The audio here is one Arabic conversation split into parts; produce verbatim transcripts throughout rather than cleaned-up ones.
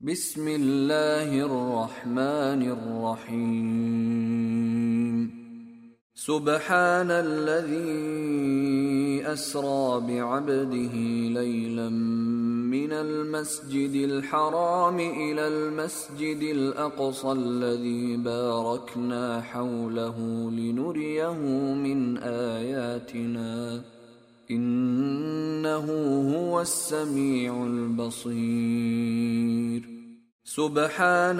بسم الله الرحمن الرحيم سبحان الذي أسرى بعبده ليلا من المسجد الحرام إلى المسجد الأقصى الذي باركنا حوله لنريه من آياتنا إنه هو السميع البصير سبحان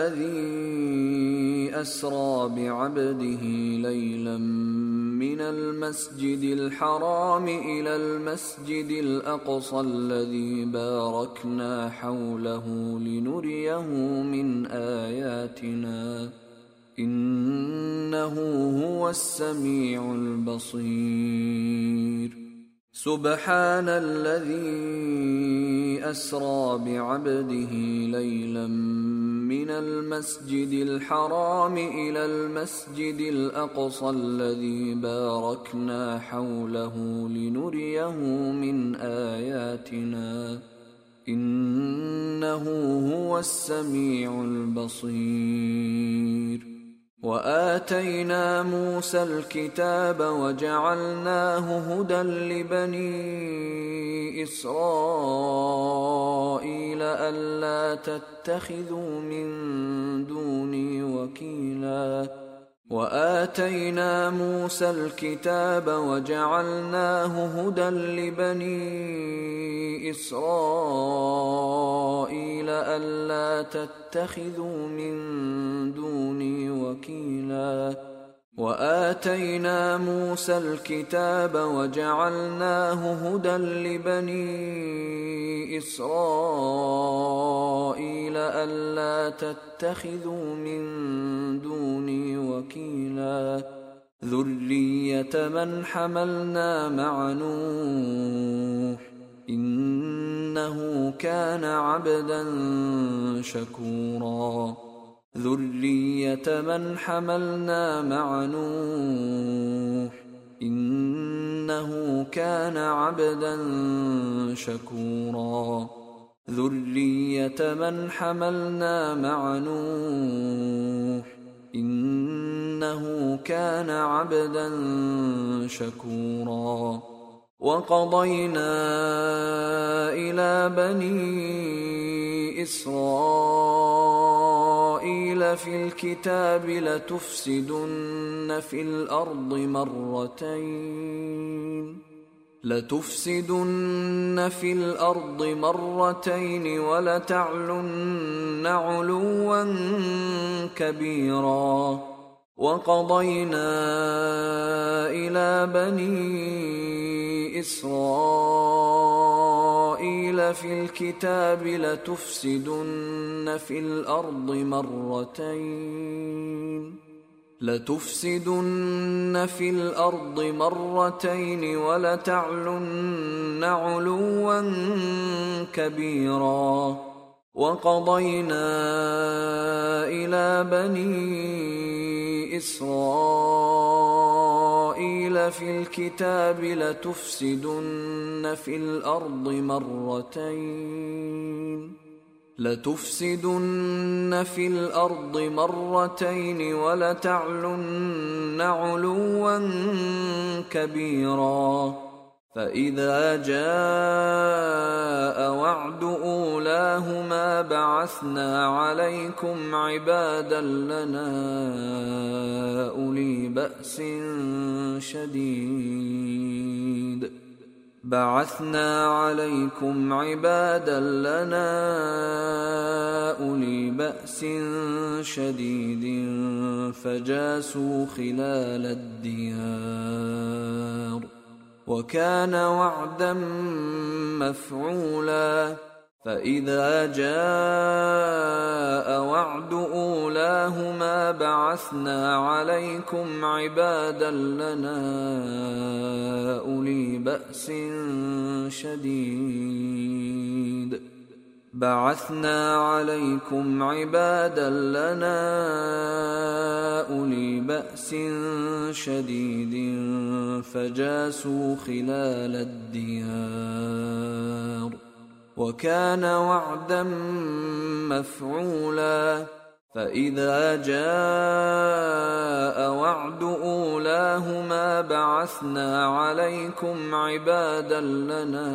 الذي أسرى بعبده ليلا من المسجد الحرام إلى المسجد الأقصى الذي باركنا حوله لنريه من آياتنا إنه هو السميع البصير سبحان الذي أسرى بعبده ليلا من المسجد الحرام إلى المسجد الأقصى الذي باركنا حوله لنريه من آياتنا إنه هو السميع البصير وآتينا موسى الكتاب وجعلناه هدى لبني إسرائيل ألا تتخذوا من دوني وكيلا وآتينا موسى الكتاب وجعلناه هدى لبني إسرائيل ألا تتخذوا من دوني وكيلا وآتينا موسى الكتاب وجعلناه هدى لبني إسرائيل ألا تتخذوا من دوني وكيلا ذرية من حملنا مع نوح إنه كان عبدا شكورا ذرية من حملنا مع نوح إنه كان عبدا شكورا ذرية من حملنا مع نوح إنه كان عبدا شكورا وقضينا إلى بني إسرائيل في الكتاب لتفسدن في الأرض مرتين لتفسدن في الأرض مرتين ولتعلن علوا كبيرا وقضينا إلى بني إسرائيل في الكتاب لتفسدن في الأرض مرتين لتفسدن في الأرض مرتين ولتعلن علوا كبيرا وقضينا إلى بني إسرائيل في الكتاب لتفسدن في الأرض مرتين لتفسدن في الأرض مرتين ولتعلن علوا كبيرا فإذا جاء وعد أولاهما بعثنا عليكم عبادا لنا أولي بأس شديد بعثنا عليكم عبادا لنا أولي بأس شديد فجاسوا خلال الديار وكان وعدا مفعولا فإذا جاء وعد أولاهما بعثنا عليكم عبادا لنا أولي بأس شديد بعثنا عليكم عبادا لنا أولي بأس شديد فجاسوا خلال الديار وكان وعدا مفعولا فإذا جاء وعد أولاهما بعثنا عليكم عبادا لنا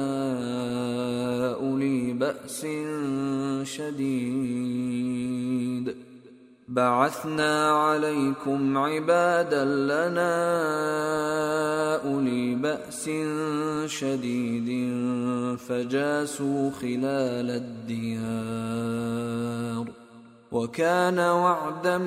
أولي بأس شديد بعثنا عليكم عبادا لنا أولي بأس شديد فجاسوا خلال الديار وكان وعدا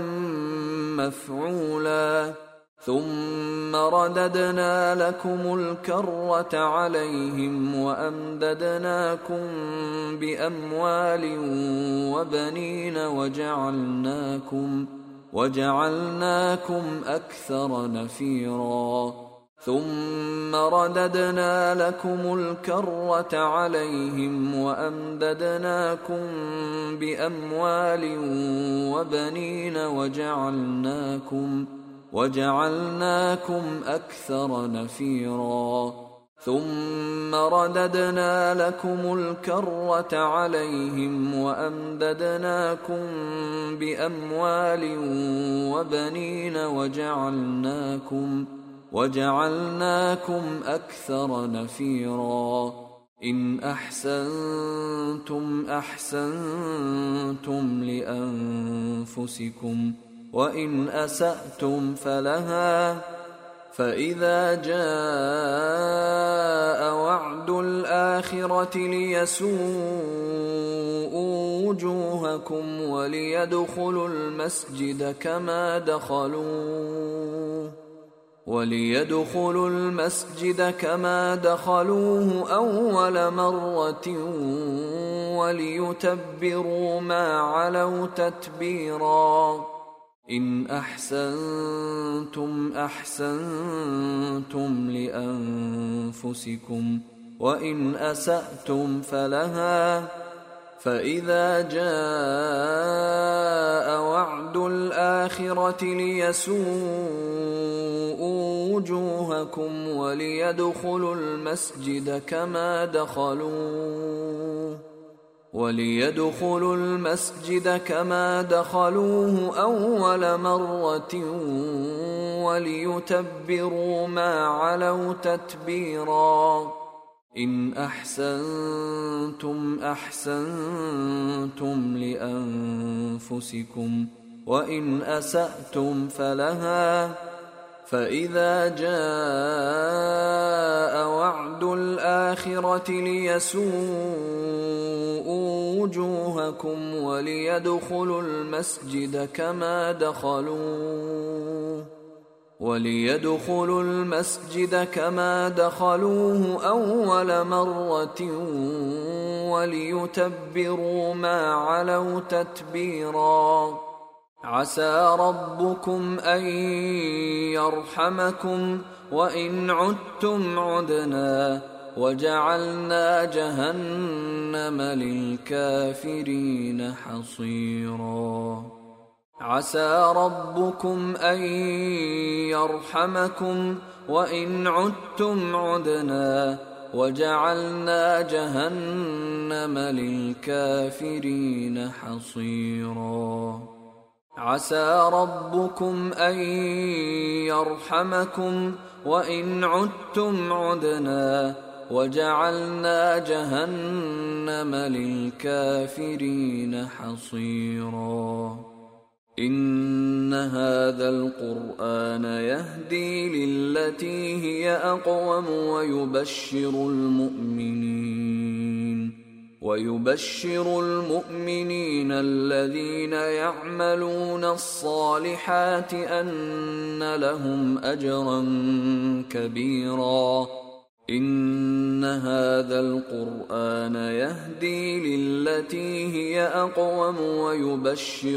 مفعولا ثم رددنا لكم الكرة عليهم وأمددناكم بأموال وبنين وجعلناكم وجعلناكم أكثر نفيرا ثم رددنا لكم الكرة عليهم وأمددناكم بأموال وبنين وجعلناكم وجعلناكم أكثر نفيرا ثم رددنا لكم الكرة عليهم وأمددناكم بأموال وبنين وجعلناكم وجعلناكم أكثر نفيرا إن أحسنتم أحسنتم لأنفسكم وإن أسأتم فلها فإذا جاء وعد الآخرة ليسوءوا وجوهكم وليدخلوا المسجد كما دخلوه وليدخلوا المسجد كما دخلوه أول مرة وليتبروا ما علوا تتبيرا إن أحسنتم أحسنتم لأنفسكم وإن أسأتم فلها فإذا جاء وعد الآخرة ليسوءوا وجوهكم وليدخلوا المسجد كما دخلوه وليدخلوا المسجد كما دخلوه أول مرة وليتبروا ما علوا تتبيرا إن أحسنتم أحسنتم لأنفسكم وإن أسأتم فلها فإذا جاء وعد الآخرة ليسوءوا وجوهكم وليدخلوا المسجد كما دخلوه وليدخلوا المسجد كما دخلوه أول مرة وليتبروا ما علوا تتبيرا عسى ربكم أن يرحمكم وإن عدتم عدنا وجعلنا جهنم للكافرين حصيرا عسى ربكم أن يرحمكم وإن عدتم عدنا وجعلنا جهنم للكافرين حصيرا عسى ربكم أن يرحمكم وإن عدتم عدنا وجعلنا جهنم للكافرين حصيرا إن هذا القرآن يهدي للتي هي أقوم ويبشر المؤمنين ويبشر المؤمنين الذين يعملون الصالحات أن لهم أجرا كبيرا إن هذا القرآن يهدي للتي هي أقوم ويبشر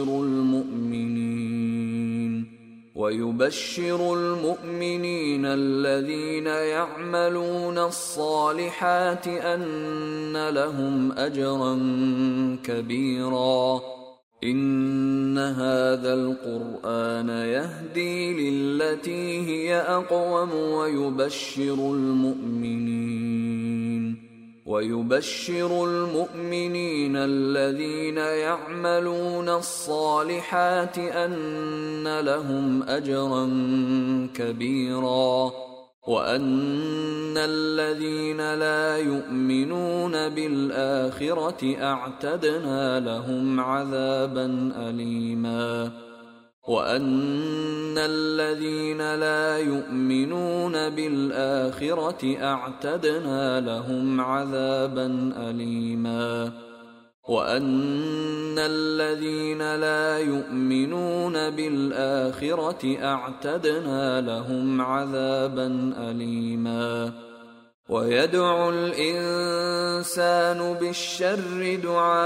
المؤمنين ويبشر المؤمنين الذين يعملون الصالحات أن لهم أجرا كبيرا إن هذا القرآن يهدي للتي هي أقوم ويبشر المؤمنين ويبشر المؤمنين الذين يعملون الصالحات أن لهم أجرا كبيرا وأن الذين لا يؤمنون بالآخرة أعتدنا لهم عذابا أليما وأن الذين لا يؤمنون بالآخرة أعتدنا لهم عذابا أليما وأن الذين لا يؤمنون بالآخرة أعتدنا لهم عذابا أليما ويدعو الإنسان بالشر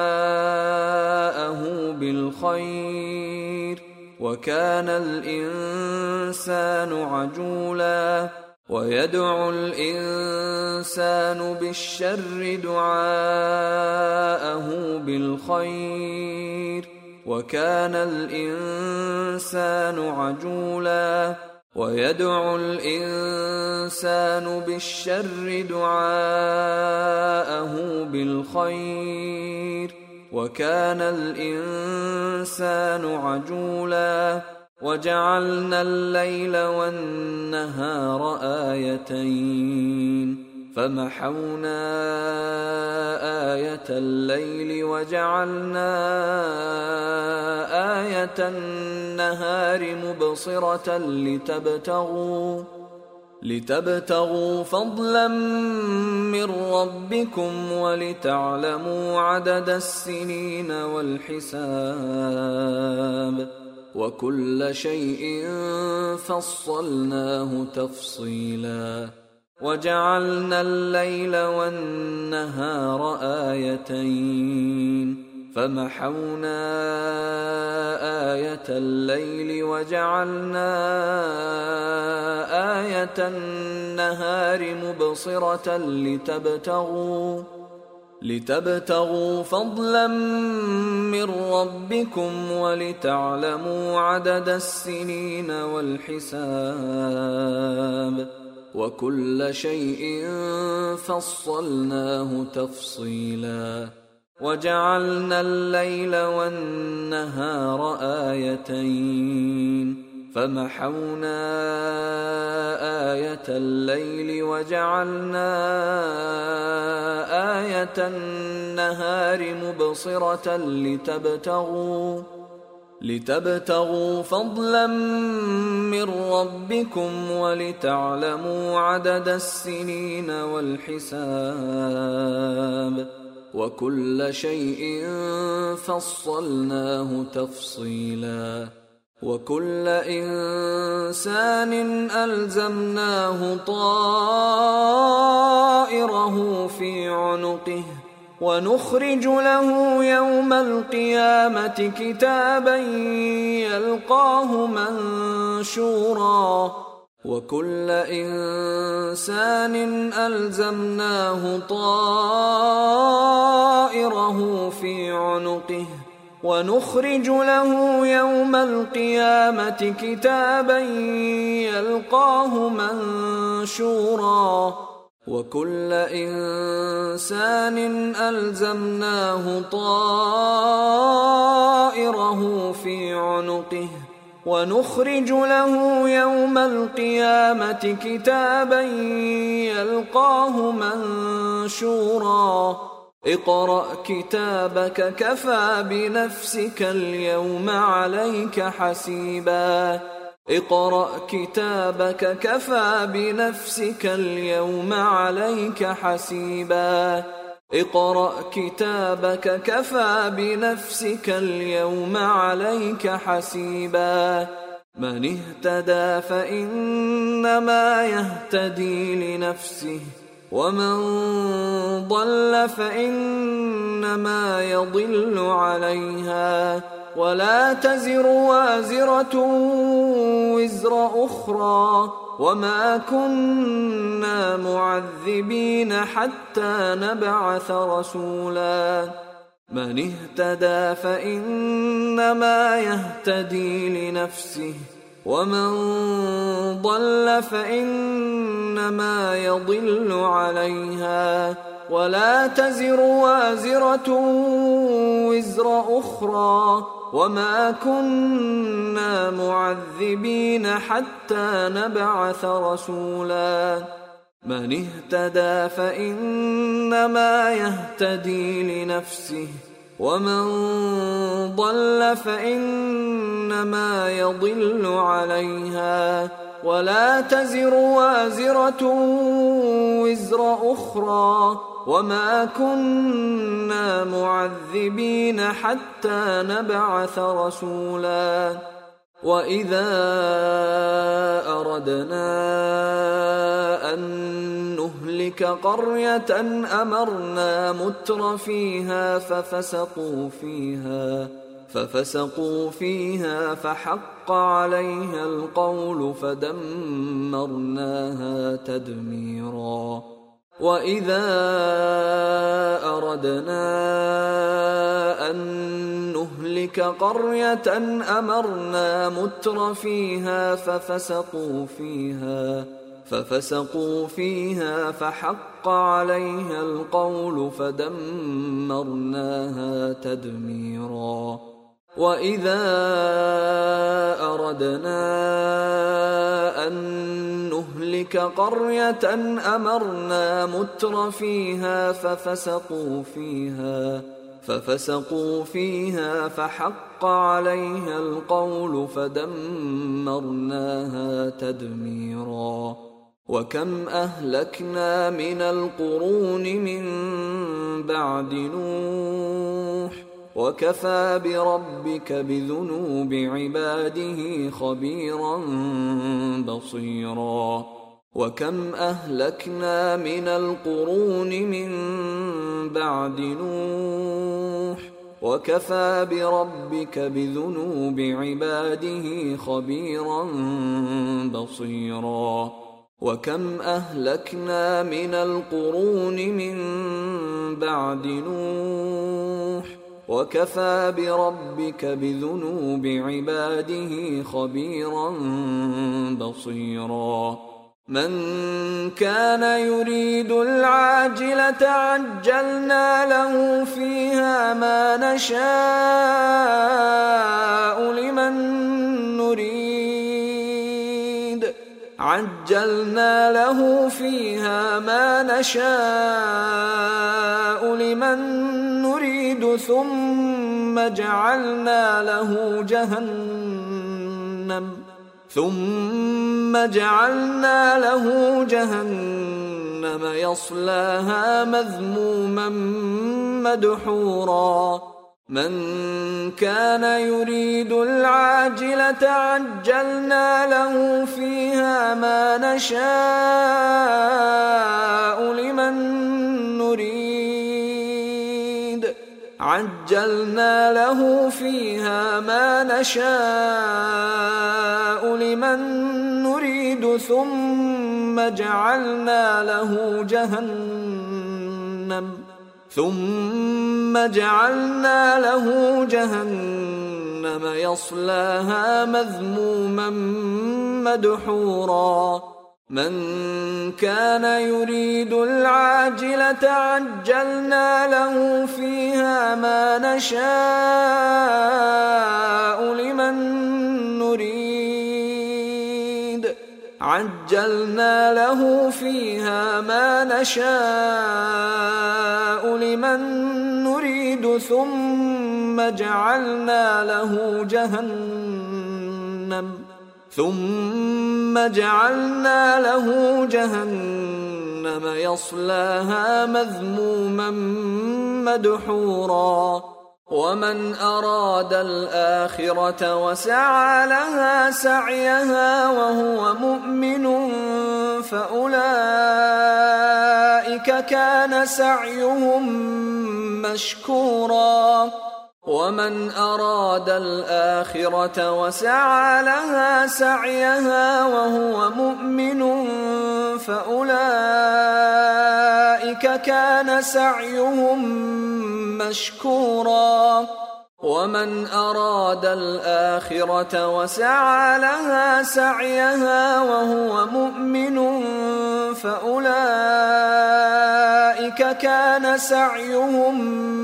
دعاءه بالخير وكان الإنسان عجولا ويدعو الإنسان بالشر دعاءه بالخير وكان الإنسان عجولا ويدعو الإنسان بالشر دعاءه بالخير وكان الإنسان عجولا وجعلنا الليل والنهار آيتين فمحونا آية الليل وجعلنا آية النهار مبصرة لتبتغوا لتبتغوا فضلا من ربكم ولتعلموا عدد السنين والحساب وكل شيء فصلناه تفصيلا وجعلنا الليل والنهار آيتين فمحونا آية الليل وجعلنا آية النهار مبصرة لتبتغوا لتبتغوا فضلا من ربكم ولتعلموا عدد السنين والحساب وكل شيء فصلناه تفصيلا وجعلنا الليل والنهار آيتين فمحونا آية الليل وجعلنا آية النهار مبصرة لتبتغوا لتبتغوا فضلا من ربكم ولتعلموا عدد السنين والحساب وكل شيء فصلناه تفصيلا وكل إنسان ألزمناه طائره في عنقه ونخرج له يوم القيامة كتابا يلقاه منشورا وكل إنسان ألزمناه طائره في عنقه ونخرج له يوم القيامة كتابا يلقاه منشورا وكل إنسان ألزمناه طائره في عنقه ونخرج له يوم القيامة كتابا يلقاه منشورا اقرأ كتابك كفى بنفسك اليوم عليك حسيبا اقرأ كتابك كفى بنفسك اليوم عليك حسيبا اقرأ كتابك كفى بنفسك اليوم عليك حسيبا من اهتدى فإنما يهتدي لنفسه ومن ضل فإنما يضل عليها ولا تزر وازرة وزر أخرى وما كنا معذبين حتى نبعث رسولا من اهتدى فإنما يهتدي لنفسه ومن ضل فإنما يضل عليها ولا تزر وازرة وزر أخرى وما كنا معذبين حتى نبعث رسولا من اهتدى فإنما يهتدي لنفسه ومن ضل فإنما يضل عليها ولا تزر وازرة وزر أخرى وما كنا معذبين حتى نبعث رسولا وإذا أردنا أن نهلك قرية أمرنا متر فيها ففسقوا فيها ففسقوا فيها فحق عليها القول فدمرناها تدميرا وإذا أردنا أن نهلك قرية أمرنا متر فيها ففسقوا فيها ففسقوا فيها فحق عليها القول فدمرناها تدميرا وإذا أردنا أن نهلك قرية أمرنا متر فيها ففسقوا فيها ففسقوا فيها فحق عليها القول فدمرناها تدميرا وكم أهلكنا من القرون من بعد نوح وكفى بربك بذنوب عباده خبيرا بصيرا وكم أهلكنا من القرون من بعد نوح وكفى بربك بذنوب عباده خبيرا بصيرا وكم أهلكنا من القرون من بعد نوح وكفى بربك بذنوب عباده خبيرا بصيرا من كان يريد العاجلة عجلنا له فيها ما نشاء لمن نريد عجلنا له فيها ما نشاء لمن نريد ثم جعلنا له جهنم ثم جعلنا له جهنم يصلاها مذموما مدحورا من كان يريد العاجلة عجلنا له فيها ما نشاء لمن نريد عجلنا له فيها ما نشاء لمن نريد ثم جعلنا له جهنم ثم جعلنا له جهنم يصلاها مذموما مدحورا من كان يريد العاجلة عجلنا له فيها ما نشاء لمن نريد عجلنا له فيها ما نشاء لمن نريد ثم جعلنا له جهنم ثم جعلنا له جهنم يصلاها مذموما مدحورا ومن أراد الآخرة وسعى لها سعيها وهو مؤمن فأولئك كان سعيهم مشكورا ومن أراد الآخرة وسعى لها سعيها وهو مؤمن فأولئك كان سعيهم مشكورا ومن أراد الآخرة وسعى لها سعيها وهو مؤمن فأولئك كان سعيهم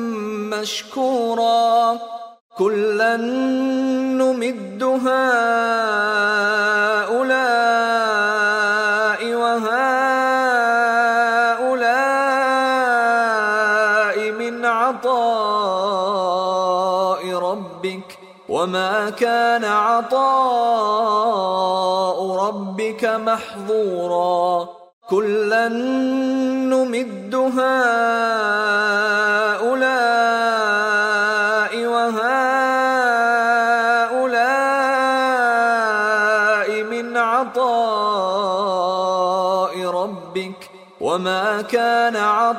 مشكورا كلا نمد هؤلاء وهؤلاء من عطاء ربك وما كان عطاء ربك محظورا كلا نمد هؤلاء وهؤلاء من عطاء ربك وما كان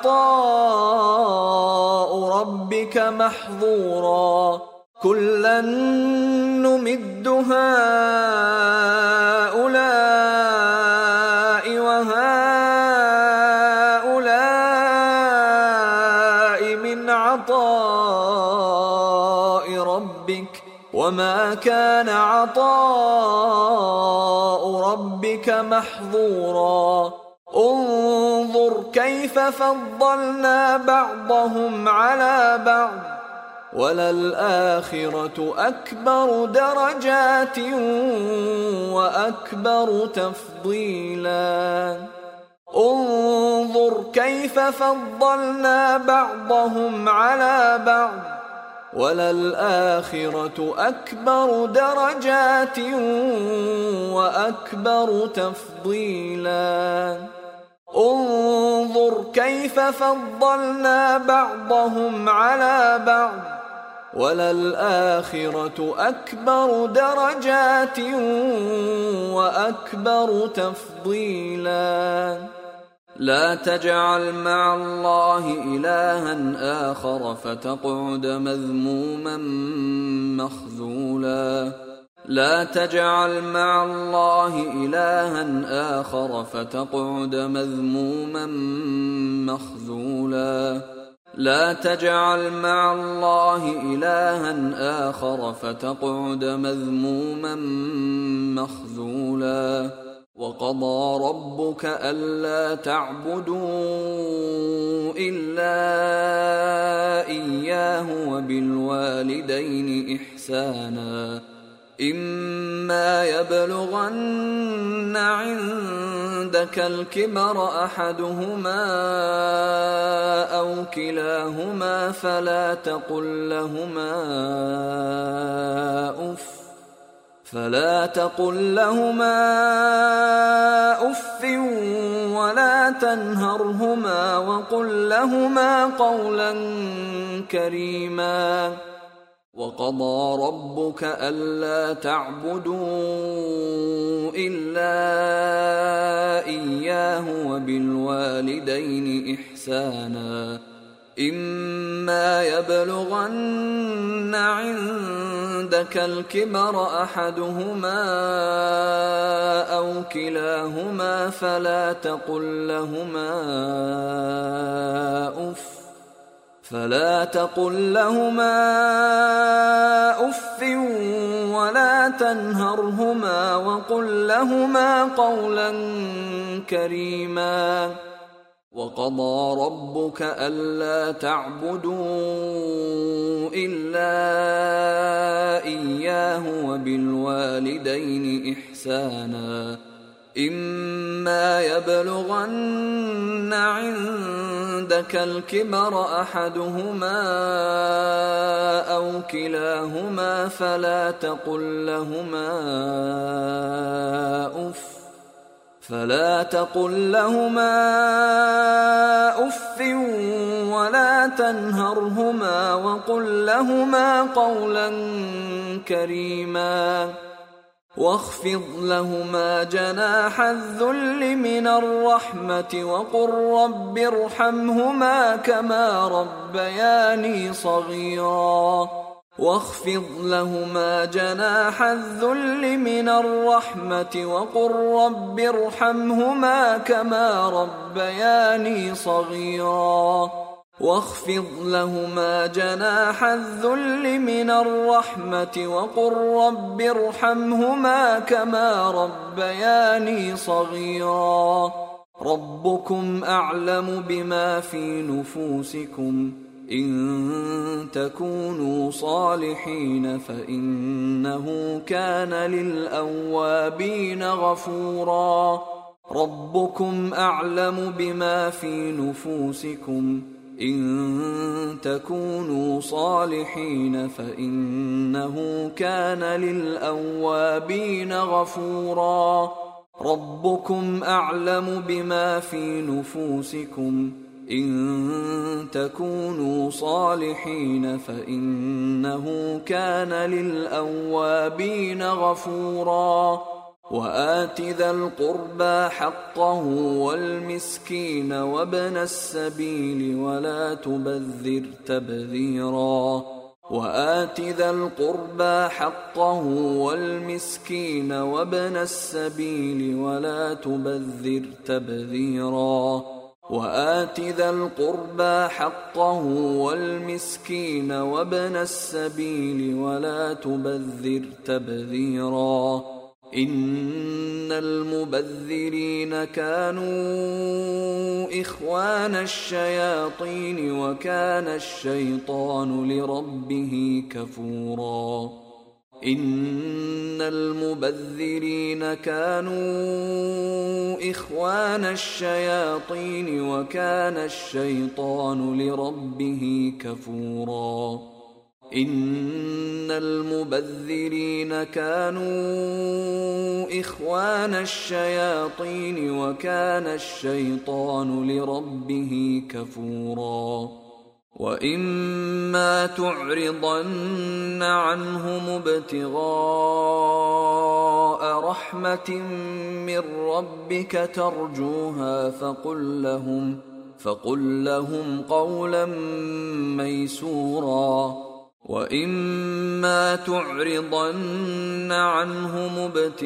عطاء ربك محظورا كلا نمد هؤلاء وهؤلاء من عطاء ربك وما كان عطاء ربك محظورا انظر كيف فضلنا بعضهم على بعض وللآخرة أكبر درجات وأكبر تفضيلا انظر كيف فضلنا بعضهم على بعض وللآخرة أكبر درجات وأكبر تفضيلا انظر كيف فضلنا بعضهم على بعض وللآخرة أكبر درجات وأكبر تفضيلا لا تجعل مع الله إلها آخر فتقعد مذموما مخذولا لا تجعل مع الله إلها آخر فتقعد مذموما مخذولا لا تجعل مع الله إلها آخر فتقعد مذموما مخذولا وقضى ربك ألا تعبدوا إلا إياه وبالوالدين إحسانا إما يبلغن عندك الكبر أحدهما أو كلاهما فلا تقل لهما أف فلا تقل لهما أف ولا تنهرهما وقل لهما قولا كريما وقضى ربك ألا تعبدوا إلا إياه وبالوالدين إحسانا إما يبلغن عندك الكبر أحدهما أو كلاهما فلا تقل لهما أف فلا تقل لهما أف ولا تنهرهما وقل لهما قولا كريما وقضى ربك ألا تعبدوا إلا إياه وبالوالدين إحسانا إما يبلغن عندك الكبر أحدهما أو كلاهما فلا تقل لهما أف فلا تقل لهما أف ولا تنهرهما وقل لهما قولا كريما واخفض لهما جناح الذل من الرحمة وقل رب ارحمهما كما ربياني صغيرا واخفض لهما جناح الذل من الرحمة وقل رب ارحمهما كما ربياني صغيرا واخفض لهما جناح الذل من الرحمة وقل رب ارحمهما كما ربياني صغيرا ربكم أعلم بما في نفوسكم إن تكونوا صالحين فإنه كان للأوابين غفورا ربكم أعلم بما في نفوسكم إن تكونوا صالحين فإنه كان للأوابين غفورا ربكم أعلم بما في نفوسكم إن تكونوا صالحين فإنه كان للأوابين غفورا وآت ذا القربى حقه والمسكين وابن السبيل ولا تبذر تبذيرا وآت ذا القربى حقه والمسكين وابن السبيل ولا تبذر تبذيرا وآت ذا القربى حقه والمسكين وابن السبيل ولا تبذر تبذيرا إن المبذرين كانوا إخوان الشياطين وكان الشيطان لربه كفورا إن المبذرين كانوا إخوان الشياطين وكان الشيطان لربه كفورا إن المبذرين كانوا إخوان الشياطين وكان الشيطان لربه كفورا وإما تعرضن عنهم ابتغاء رحمة من ربك ترجوها فقل لهم فقل لهم قولا ميسورا وإما تعرضن عنهم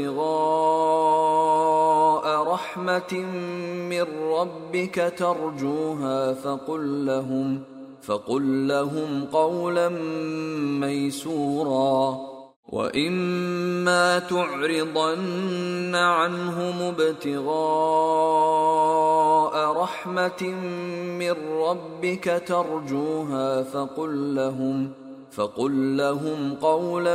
ابتغاء رحمة من ربك ترجوها فقل لهم فقل لهم قولا ميسورا وإما تعرضن عنهم ابتغاء رحمة من ربك ترجوها فقل لهم فقل لهم قولا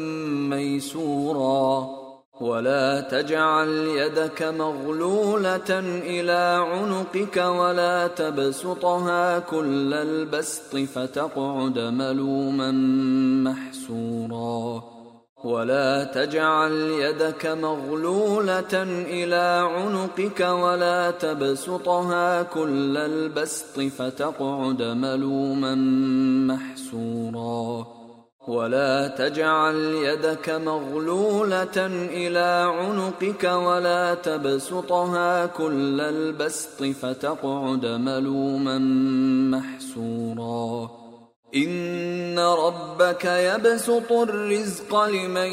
ميسورا ولا تجعل يدك مغلولة إلى عنقك ولا تبسطها كل البسط فتقعد ملوما محسورا ولا تجعل يدك مغلولة إلى عنقك ولا تبسطها كل البسط فتقعد ملوما محسورا ولا تجعل يدك مغلولة إلى عنقك ولا تبسطها كل البسط فتقعد ملوما محسورا إن ربك يبسط الرزق لمن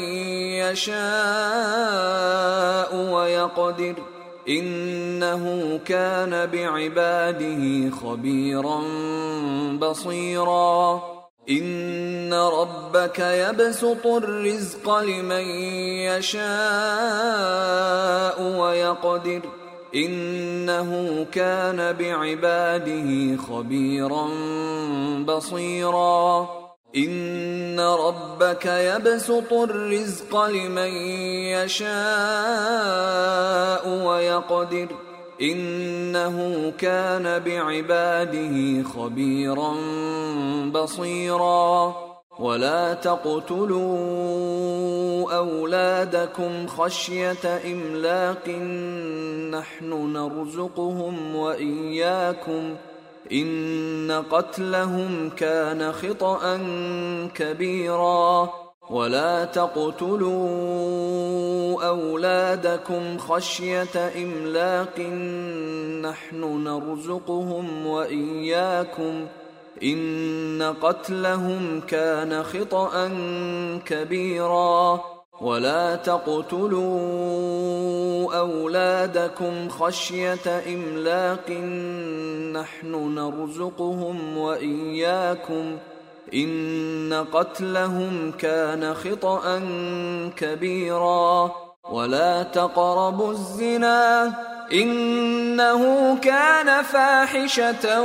يشاء ويقدر إنه كان بعباده خبيرا بصيرا إن ربك يبسط الرزق لمن يشاء ويقدر إنه كان بعباده خبيرا بصيرا إن ربك يبسط الرزق لمن يشاء ويقدر إنه كان بعباده خبيرا بصيرا ولا تقتلوا أولادكم خشية إملاق نحن نرزقهم وإياكم إن قتلهم كان خطأ كبيرا ولا تقتلوا أولادكم خشية إملاق نحن نرزقهم وإياكم إن قتلهم كان خطأ كبيرا ولا تقتلوا أولادكم خشية إملاق نحن نرزقهم وإياكم إن قتلهم كان خطأ كبيرا ولا تقربوا الزنا إنه كان فاحشة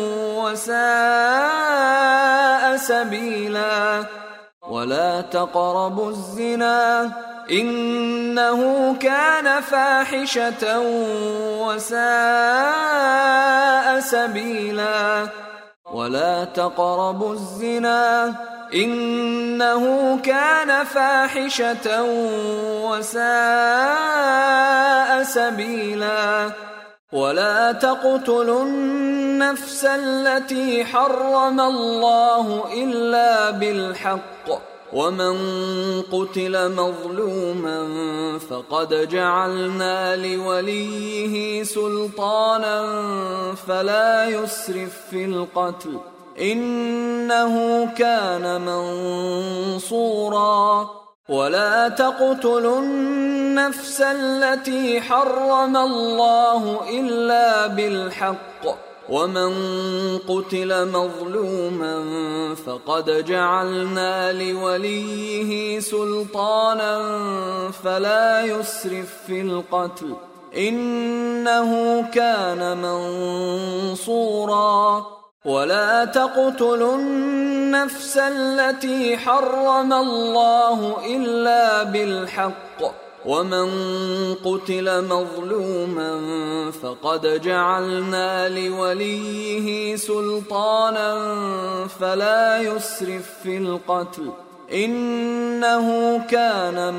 وساء سبيلا ولا تقربوا الزنا إنه كان فاحشة وساء سبيلا ولا تقربوا الزنا إنه كان فاحشة وساء سبيلا ولا تقتلوا النفس التي حرم الله إلا بالحق ومن قتل مظلوما فقد جعلنا لوليه سلطانا فلا يسرف في القتل إنه كان منصورا ولا تقتلوا النفس التي حرم الله إلا بالحق ومن قتل مظلوما فقد جعلنا لوليه سلطانا فلا يسرف في القتل إنه كان منصورا ولا تقتلوا النفس التي حرم الله إلا بالحق ومن قتل مظلوما فقد جعلنا لوليه سلطانا فلا يسرف في القتل إنه كان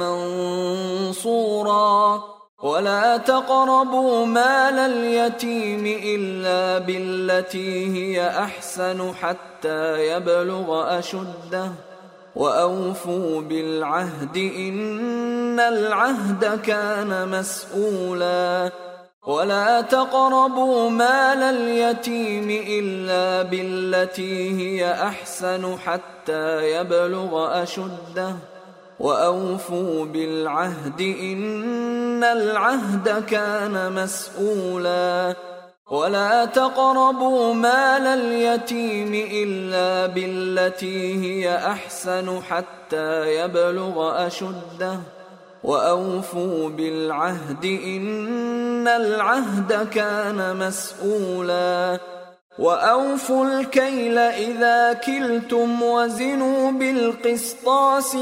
منصورا ولا تقربوا مال اليتيم إلا بالتي هي أحسن حتى يبلغ أشده وأوفوا بالعهد إن العهد كان مسؤولا ولا تقربوا مال اليتيم إلا بالتي هي أحسن حتى يبلغ أشده وأوفوا بالعهد إن العهد كان مسؤولا ولا تقربوا مال اليتيم إلا بالتي هي أحسن حتى يبلغ أشده وأوفوا بالعهد إن العهد كان مسؤولا وأوفوا الكيل إذا كلتم وزنوا بالقسطاس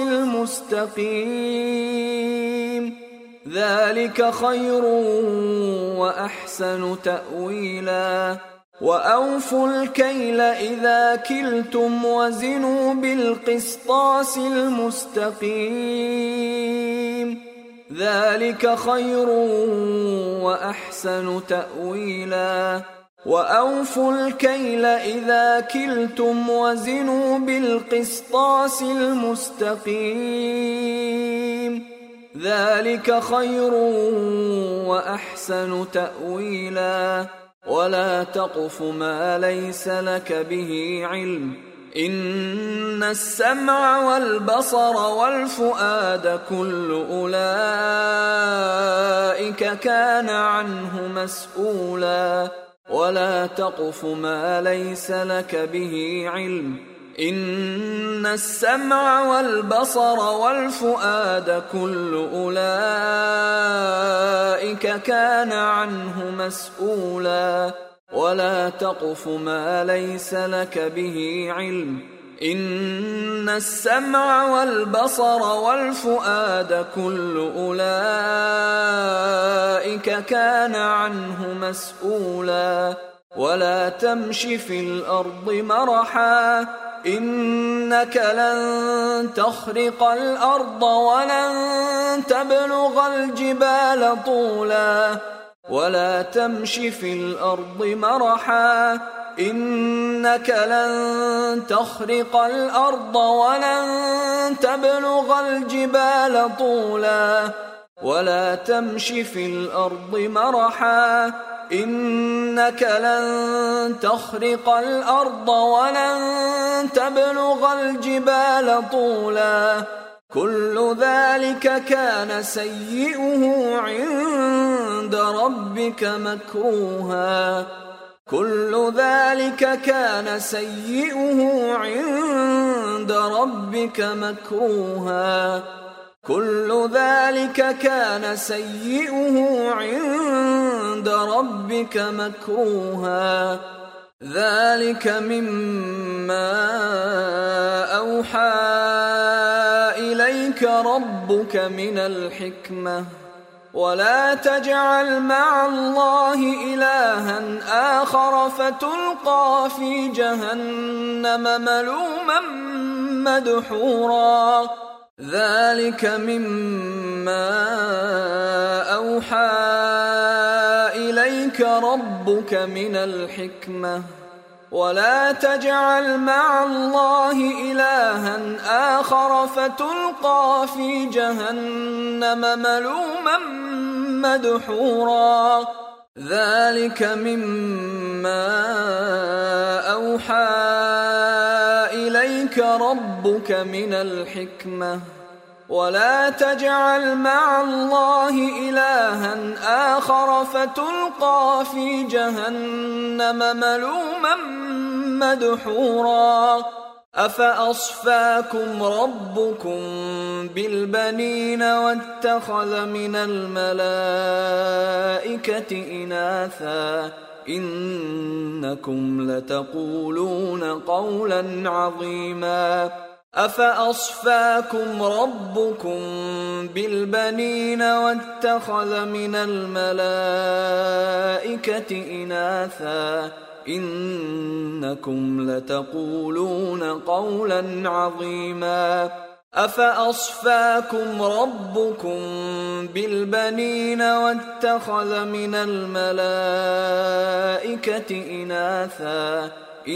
المستقيم ذلك خير وأحسن تأويلا وأوفوا الكيل إذا كلتم وزنوا بالقسطاس المستقيم ذلك خير وأحسن تأويلا وأوفوا الكيل إذا كلتم وزنوا بالقسطاس المستقيم ذلك خير وأحسن تأويلا ولا تقف ما ليس لك به علم إن السمع والبصر والفؤاد كل أولئك كان عنه مسؤولا ولا تقف ما ليس لك به علم إن السمع والبصر والفؤاد كل أولئك كان عنه مسؤولا ولا تقف ما ليس لك به علم إن السمع والبصر والفؤاد كل أولئك كان عنه مسؤولا ولا تمش في الأرض مرحا إنك لن تخرق الأرض ولن تبلغ الجبال طولا ولا تمش في الأرض مرحا إنك لن تخرق الأرض ولن تبلغ الجبال طولا ولا تمش في الأرض مرحا إنك لن تخرق الأرض ولن تبلغ الجبال طولا كل ذلك كان سيئه عند ربك مكروها كل ذلك كان سيئه عند ربك مكروها كل ذلك كان سيئه عند ربك مكروها ذلك مما أوحى إليك ربك من الحكمة ولا تجعل مع الله إلها آخر فتلقى في جهنم ملوما مدحورا ذلك مما أوحى إليك ربك من الحكمة ولا تجعل مع الله إلها آخر فتلقى في جهنم ملوما مدحورا ذلك مما أوحى إليك ربك من الحكمة ولا تجعل مع الله إلها آخر فتلقى في جهنم ملوما مدحورا أفأصفاكم ربكم بالبنين واتخذ من الملائكة إناثا إنكم لتقولون قولا عظيما أفأصفاكم ربكم بالبنين واتخذ من الملائكة إناثا إنكم لتقولون قولا عظيما أفأصفاكم ربكم بالبنين واتخذ من الملائكة إناثا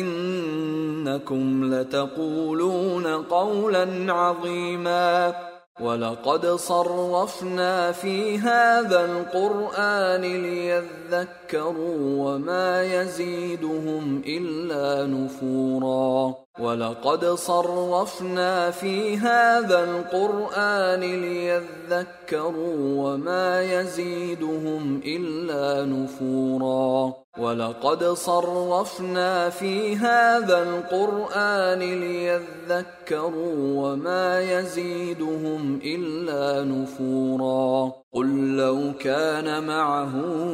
إنكم لتقولون قولا عظيما ولقد صرفنا في هذا القرآن ليذكروا وما يزيدهم إلا نفورا ولقد صرفنا في هذا القرآن ليذكروا وما يزيدهم إلا نفورا ولقد صرفنا في هذا القرآن ليذكروا وما يزيدهم إلا نفورا قل لو كان معه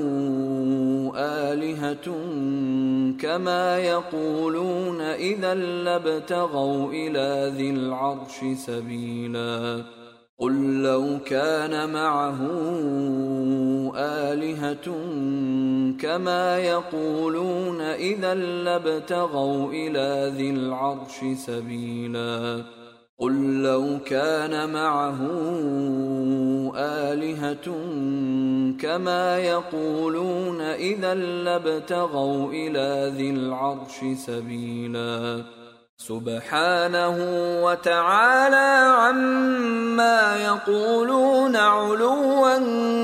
آلهة كما يقولون إذا لابتغوا إلى ذي العرش سبيلا قل لو كان معه آلهة كما يقولون إذا لابتغوا إلى ذي العرش سبيلا قل لو كان معه آلهة كما يقولون إذا لابتغوا إلى ذي العرش سبيلا سبحانه وتعالى عما يقولون علوا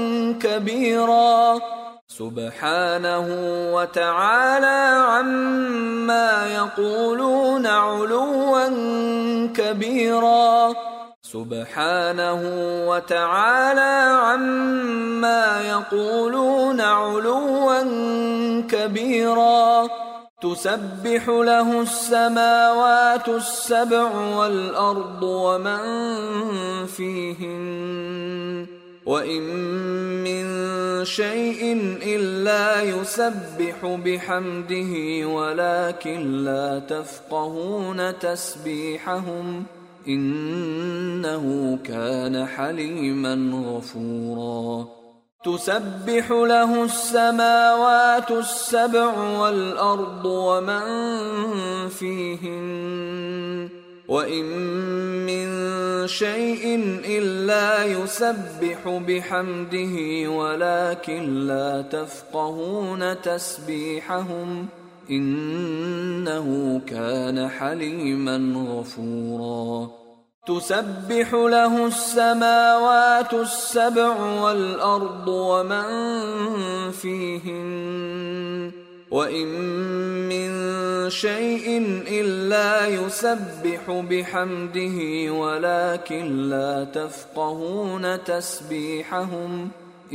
كبيرا سبحانه وتعالى عما يقولون علوا كبيرا سبحانه وتعالى عما يقولون علوا كبيرا تسبح له السماوات السبع والأرض ومن فيهن وإن من شيء إلا يسبح بحمده ولكن لا تفقهون تسبيحهم إنه كان حليما غفورا تسبح له السماوات السبع والأرض ومن فيهن وإن من شيء إلا يسبح بحمده ولكن لا تفقهون تسبيحهم إنه كان حليما غفورا تسبح له السماوات السبع والأرض ومن فيهن وإن من شيء إلا يسبح بحمده ولكن لا تفقهون تسبيحهم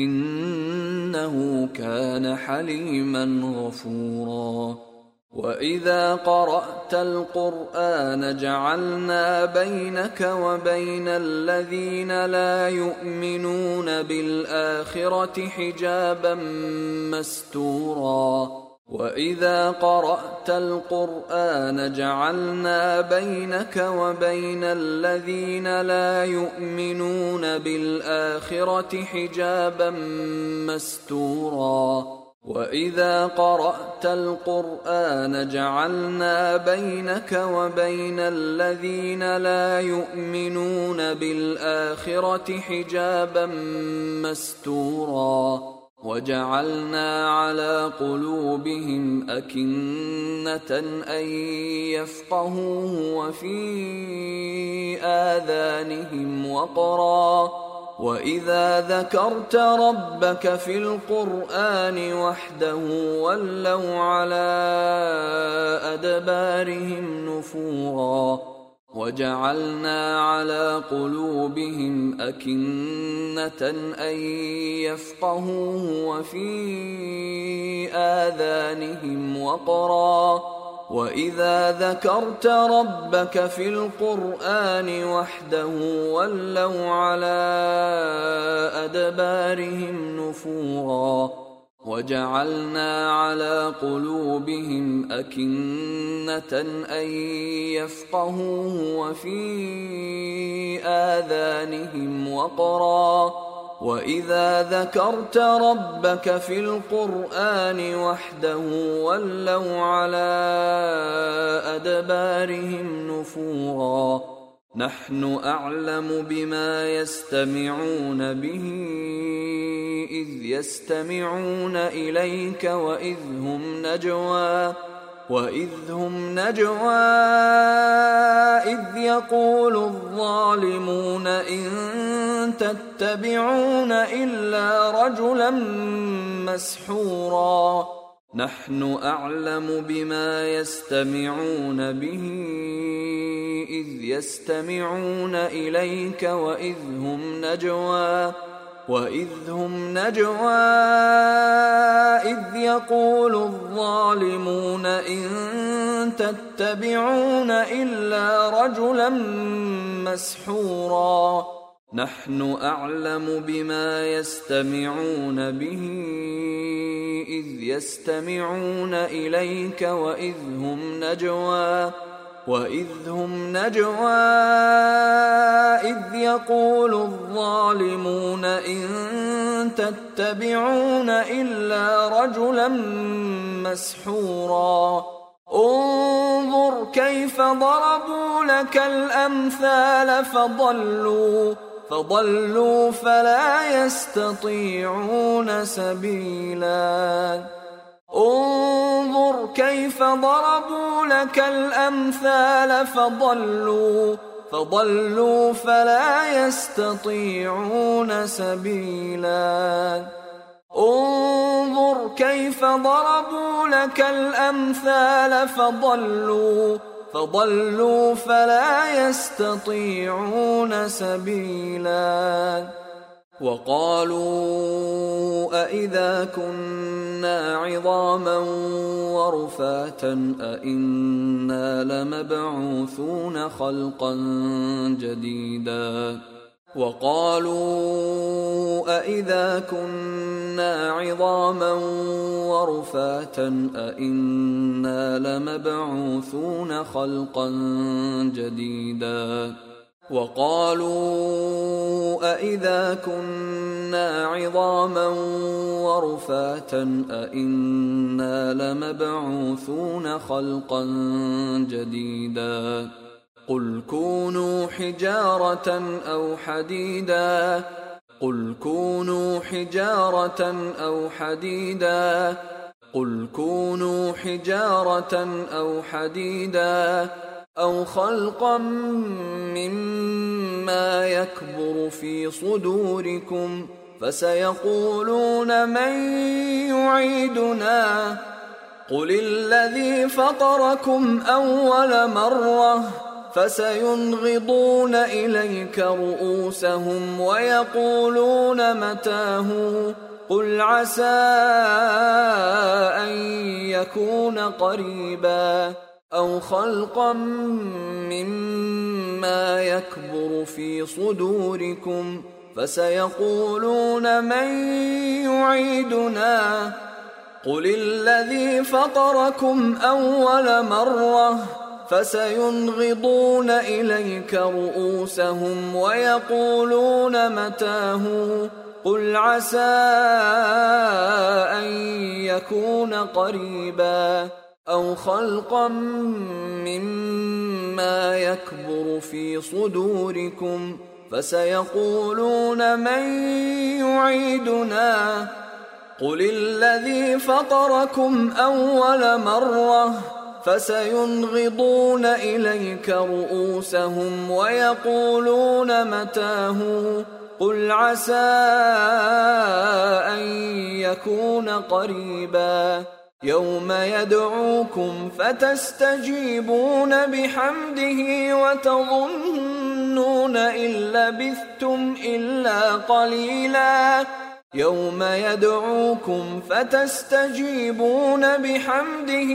إنه كان حليما غفورا وإذا قرأت القرآن جعلنا بينك وبين الذين لا يؤمنون بالآخرة حجابا مستورا وإذا قرأت القرآن جعلنا بينك وبين الذين لا يؤمنون بالآخرة حجابا مستورا وإذا قرأت القرآن جعلنا بينك وبين الذين لا يؤمنون بالآخرة حجابا مستورا وجعلنا على قلوبهم أكنة أن يفقهوه وفي آذانهم وقرا وإذا ذكرت ربك في القرآن وحده ولوا على أدبارهم نفورا وجعلنا على قلوبهم أكنة أن يفقهوه وفي آذانهم وقرا وإذا ذكرت ربك في القرآن وحده ولوا على أدبارهم نفورا وجعلنا على قلوبهم أكنة أن يفقهوه وفي آذانهم وقرا وإذا ذكرت ربك في القرآن وحده ولوا على أدبارهم نفورا نحن أعلم بما يستمعون به إذ يستمعون إليك وإذ هم نجوى وإذ هم نجوى إذ يقول الظالمون إن تتبعون إلا رجلا مسحورا نحن أعلم بما يستمعون به إذ يستمعون إليك وإذ هم نجوى وإذ هم نجوى إذ يقول الظالمون إن تتبعون إلا رجلا مسحورا نحن أعلم بما يستمعون به إذ يستمعون إليك وإذ هم نجوى وإذ هم نجوى إذ يقول الظالمون إن تتبعون إلا رجلا مسحورا انظر كيف ضربوا لك الأمثال فضلوا فضلوا فلا يستطيعون سبيلا انظر كيف ضربوا لك الأمثال فضلوا فضلوا فلا يستطيعون سبيلا انظر كيف ضربوا لك الأمثال فضلوا فضلوا فلا يستطيعون سبيلا وقالوا أإذا كنا عظاما ورفاتا أإنا لمبعوثون خلقا جديدا وقالوا أإذا كنا عظاما ورفاتا أإنا لمبعوثون خلقا جديدا وقالوا أإذا كنا عظاما ورفاتا أإنا لمبعوثون خلقا جديدا قل كونوا حجارة أو حديدا قل كونوا حجارة أو حديدا قل كونوا حجارة أو حديدا أو خلقا مما يكبر في صدوركم فسيقولون من يعيدنا قل الذي فطركم أول مرة فسينغضون إليك رؤوسهم ويقولون متى هو قل عسى أن يكون قريبا أو خلقا مما يكبر في صدوركم فسيقولون من يعيدنا قل الذي فطركم أول مرة فسينغضون إليك رؤوسهم ويقولون متى هو قل عسى أن يكون قريبا أو خلقا مما يكبر في صدوركم فسيقولون من يعيدنا قل الذي فطركم أول مرة فسينغضون إليك رؤوسهم ويقولون متى هو قل عسى أن يكون قريبا يوم يدعوكم فتستجيبون بحمده وتظنون إن لبثتم إلا قليلا يوم يدعوكم فتستجيبون بحمده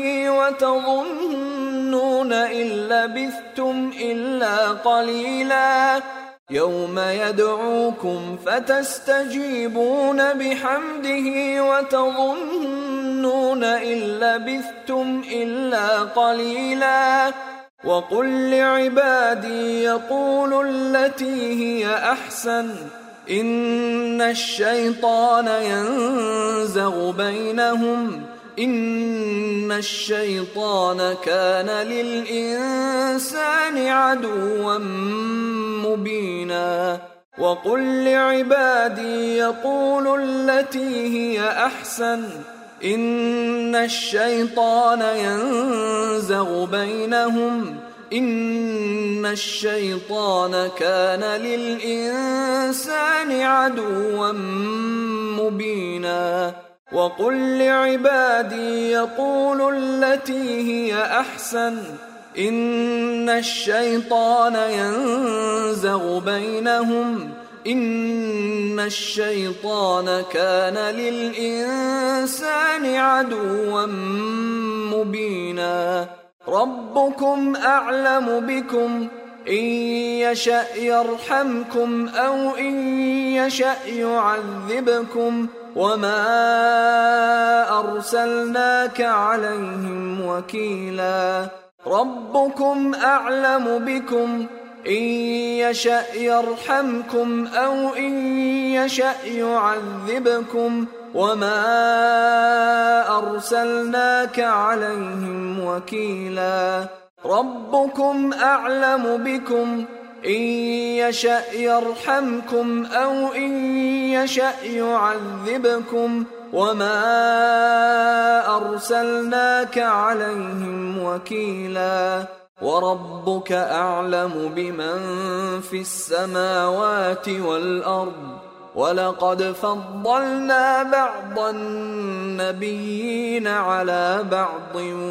وتظنون إن لبثتم إلا قليلا يوم يدعوكم فتستجيبون بحمده وتظنون إن لبثتم إلا قليلا وقل لعبادي يقولوا التي هي أحسن إن الشيطان ينزغ بينهم إن الشيطان كان للإنسان عدوا مبينا وقل لعبادي يقولوا التي هي أحسن إن الشيطان ينزغ بينهم إن الشيطان كان للإنسان عدوا مبينا وقل لعبادي يقولوا التي هي أحسن إن الشيطان ينزغ بينهم إن الشيطان كان للإنسان عدوا مبينا ربكم أعلم بكم إن يشأ يرحمكم أو إن يشأ يعذبكم وما أرسلناك عليهم وكيلا ربكم أعلم بكم إن يشأ يرحمكم أو إن يشأ يعذبكم وما أرسلناك عليهم وكيلا ربكم أعلم بكم إن يشأ يرحمكم أو إن يشأ يعذبكم وما أرسلناك عليهم وكيلا وربك أعلم بمن في السماوات والأرض ولقد فضلنا بعض النبيين على بعض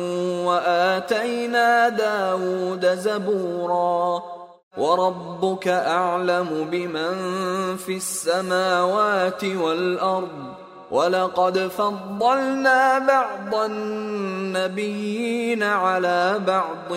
وآتينا داود زبورا وربك أعلم بمن في السماوات والأرض ولقد فضلنا بعض النبيين على بعض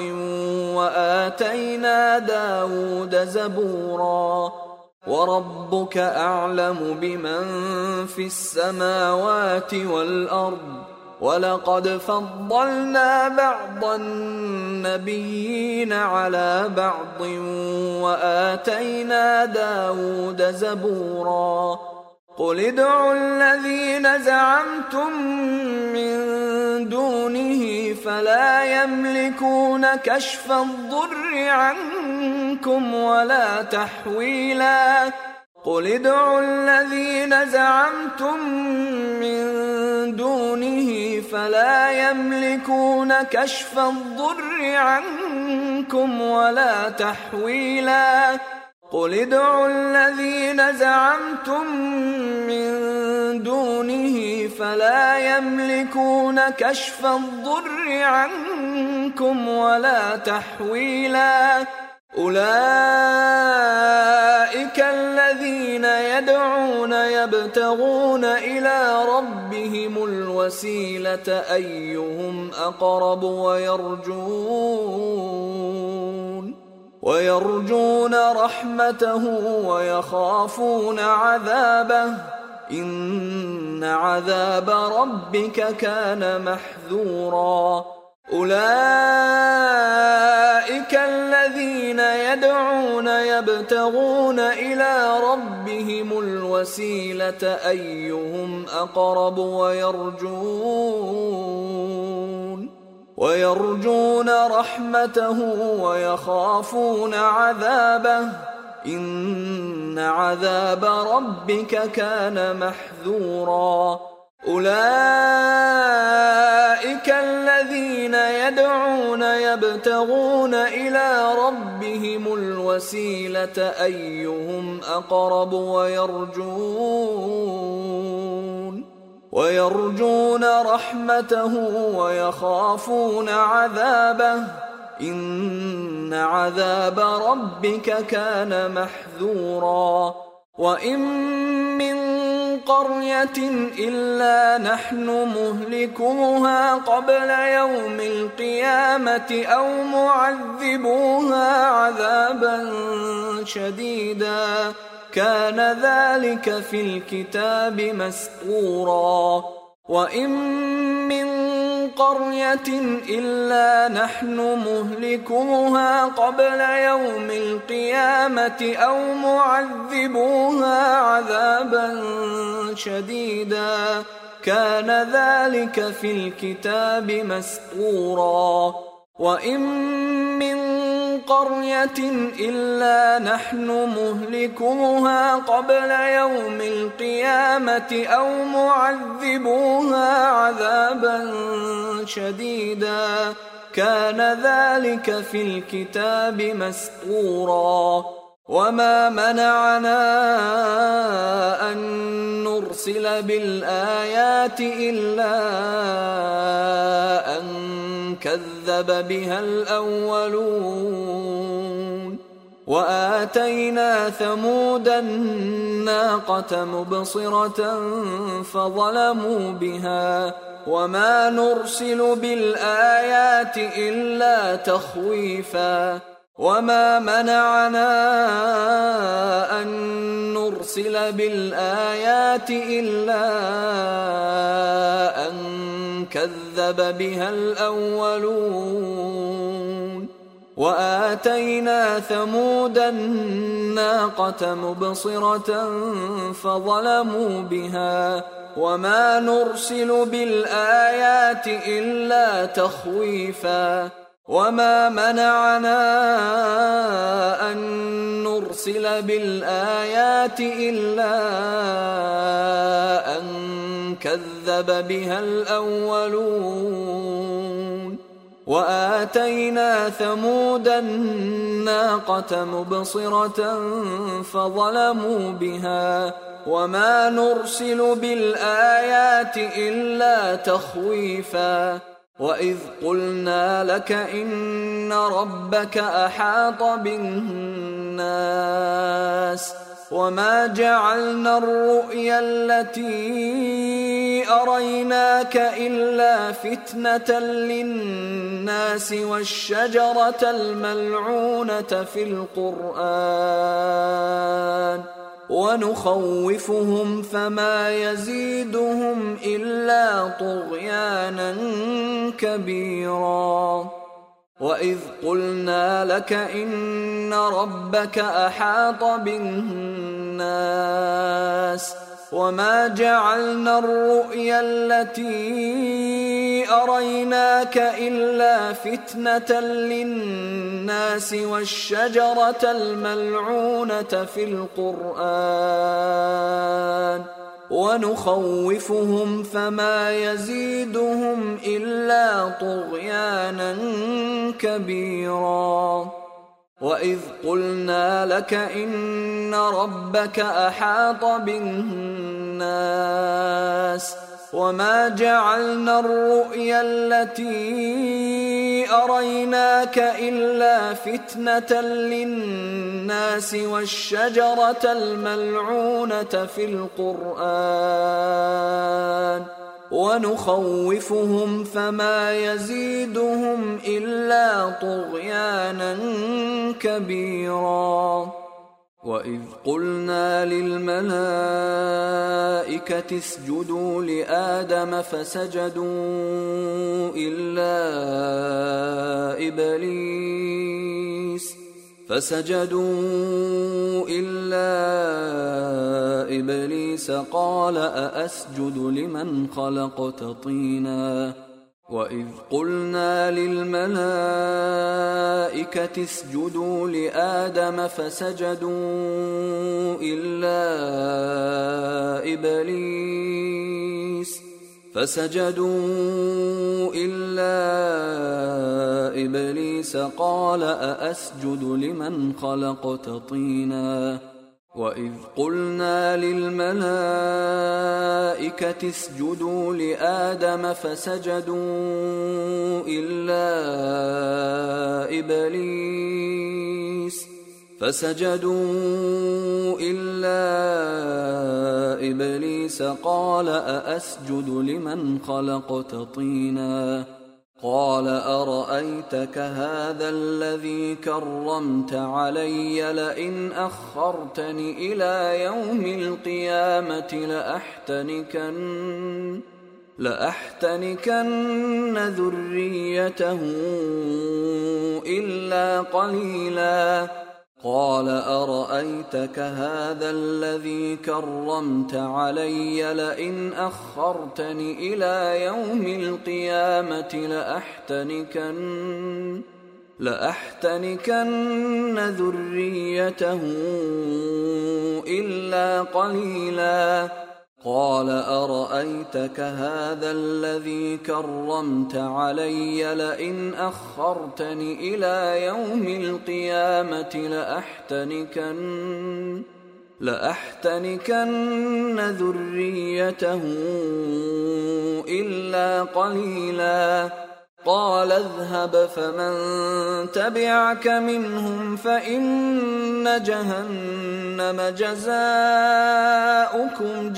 وآتينا داود زبورا وربك أعلم بمن في السماوات والأرض ولقد فضلنا بعض النبيين على بعض وآتينا داود زبورا قل ادعوا الذين زعمتم من دونه فلا يملكون كشف الضر عنكم ولا تحويلا قل ادعوا الذين زعمتم من دونه فلا يملكون كشف الضر عنكم ولا تحويلا قل ادعوا الذين زعمتم من دونه فلا يملكون كشف الضر عنكم ولا تحويلا أولئك الذين يدعون يبتغون إلى ربهم الوسيلة أيهم أقرب ويرجون ويرجون رحمته ويخافون عذابه إن عذاب ربك كان محذورا أولئك الذين يدعون يبتغون إلى ربهم الوسيلة أيهم أقرب ويرجون ويرجون رحمته ويخافون عذابه إن عذاب ربك كان محذورا أولئك الذين يدعون يبتغون إلى ربهم الوسيلة أيهم أقرب ويرجون ويرجون رحمته ويخافون عذابه إن عذاب ربك كان محذورا وإن من قرية إلا نحن مهلكوها قبل يوم القيامة أو معذبوها عذابا شديدا كان ذلك في الكتاب مسطورا وإن من قرية إلا نحن مهلكوها قبل يوم القيامة أو معذبوها عذابا شديدا كان ذلك في الكتاب مسطورا وإن من قرية إلا نحن مهلكوها قبل يوم القيامة أو معذبوها عذابا شديدا كان ذلك في الكتاب مسطورا وما منعنا أن نرسل بالآيات إلا أن كذب بها الأولون وآتينا ثمود الناقة مبصرة فظلموا بها وما نرسل بالآيات إلا تخويفا وما منعنا أن نرسل بالآيات إلا أن كذب بها الأولون وآتينا ثمود الناقة مبصرة فظلموا بها وما نرسل بالآيات إلا تخويفا وما منعنا أن نرسل بالآيات إلا أن كذب بها الأولون وآتينا ثمود الناقة مبصرة فظلموا بها وما نرسل بالآيات إلا تخويفا وإذ قلنا لك إن ربك أحاط بالناس وما جعلنا الرؤيا التي أريناك إلا فتنة للناس والشجرة الملعونة في القرآن ونخوفهم فما يزيدهم إلا طغيانا كبيرا وإذ قلنا لك إن ربك أحاط بالناس وما جعلنا الرؤيا التي أريناك إلا فتنة للناس والشجرة الملعونة في القرآن ونخوفهم فما يزيدهم إلا طغيانا كبيرا وإذ قلنا لك إن ربك أحاط بالناس وما جعلنا الرؤيا التي أريناك إلا فتنة للناس والشجرة الملعونة في القرآن ونخوفهم فما يزيدهم إلا طغيانا كبيرا. وإذ قلنا للملائكة اسجدوا لآدم فسجدوا إلا إبليس فسجدوا إلا إبليس قال أأسجد لمن خلقت طينا. وإذ قلنا للملائكة اسجدوا لآدم فسجدوا إلا إبليس فسجدوا إلا إبليس قال أأسجد لمن خلقت طينا. وإذ قلنا للملائكة اسجدوا لآدم فسجدوا إلا إبليس فسجدوا إلا إبليس قال أأسجد لمن خلقت طينا. قال أرأيتك هذا الذي كرمت علي لئن أخرتني إلى يوم القيامة لأحتنكن لأحتنكن ذريته إلا قليلا. قال أرأيتك هذا الذي كرمت علي لئن أخرتني إلى يوم القيامة لأحتنكن لأحتنكن ذريته إلا قليلا. قال أرأيتك هذا الذي كرمت علي لئن أخرتني إلى يوم القيامة لأحتنكن لأحتنكن ذريته إلا قليلا. قال اذهب فمن تبعك منهم فإن جهنم جزاؤكم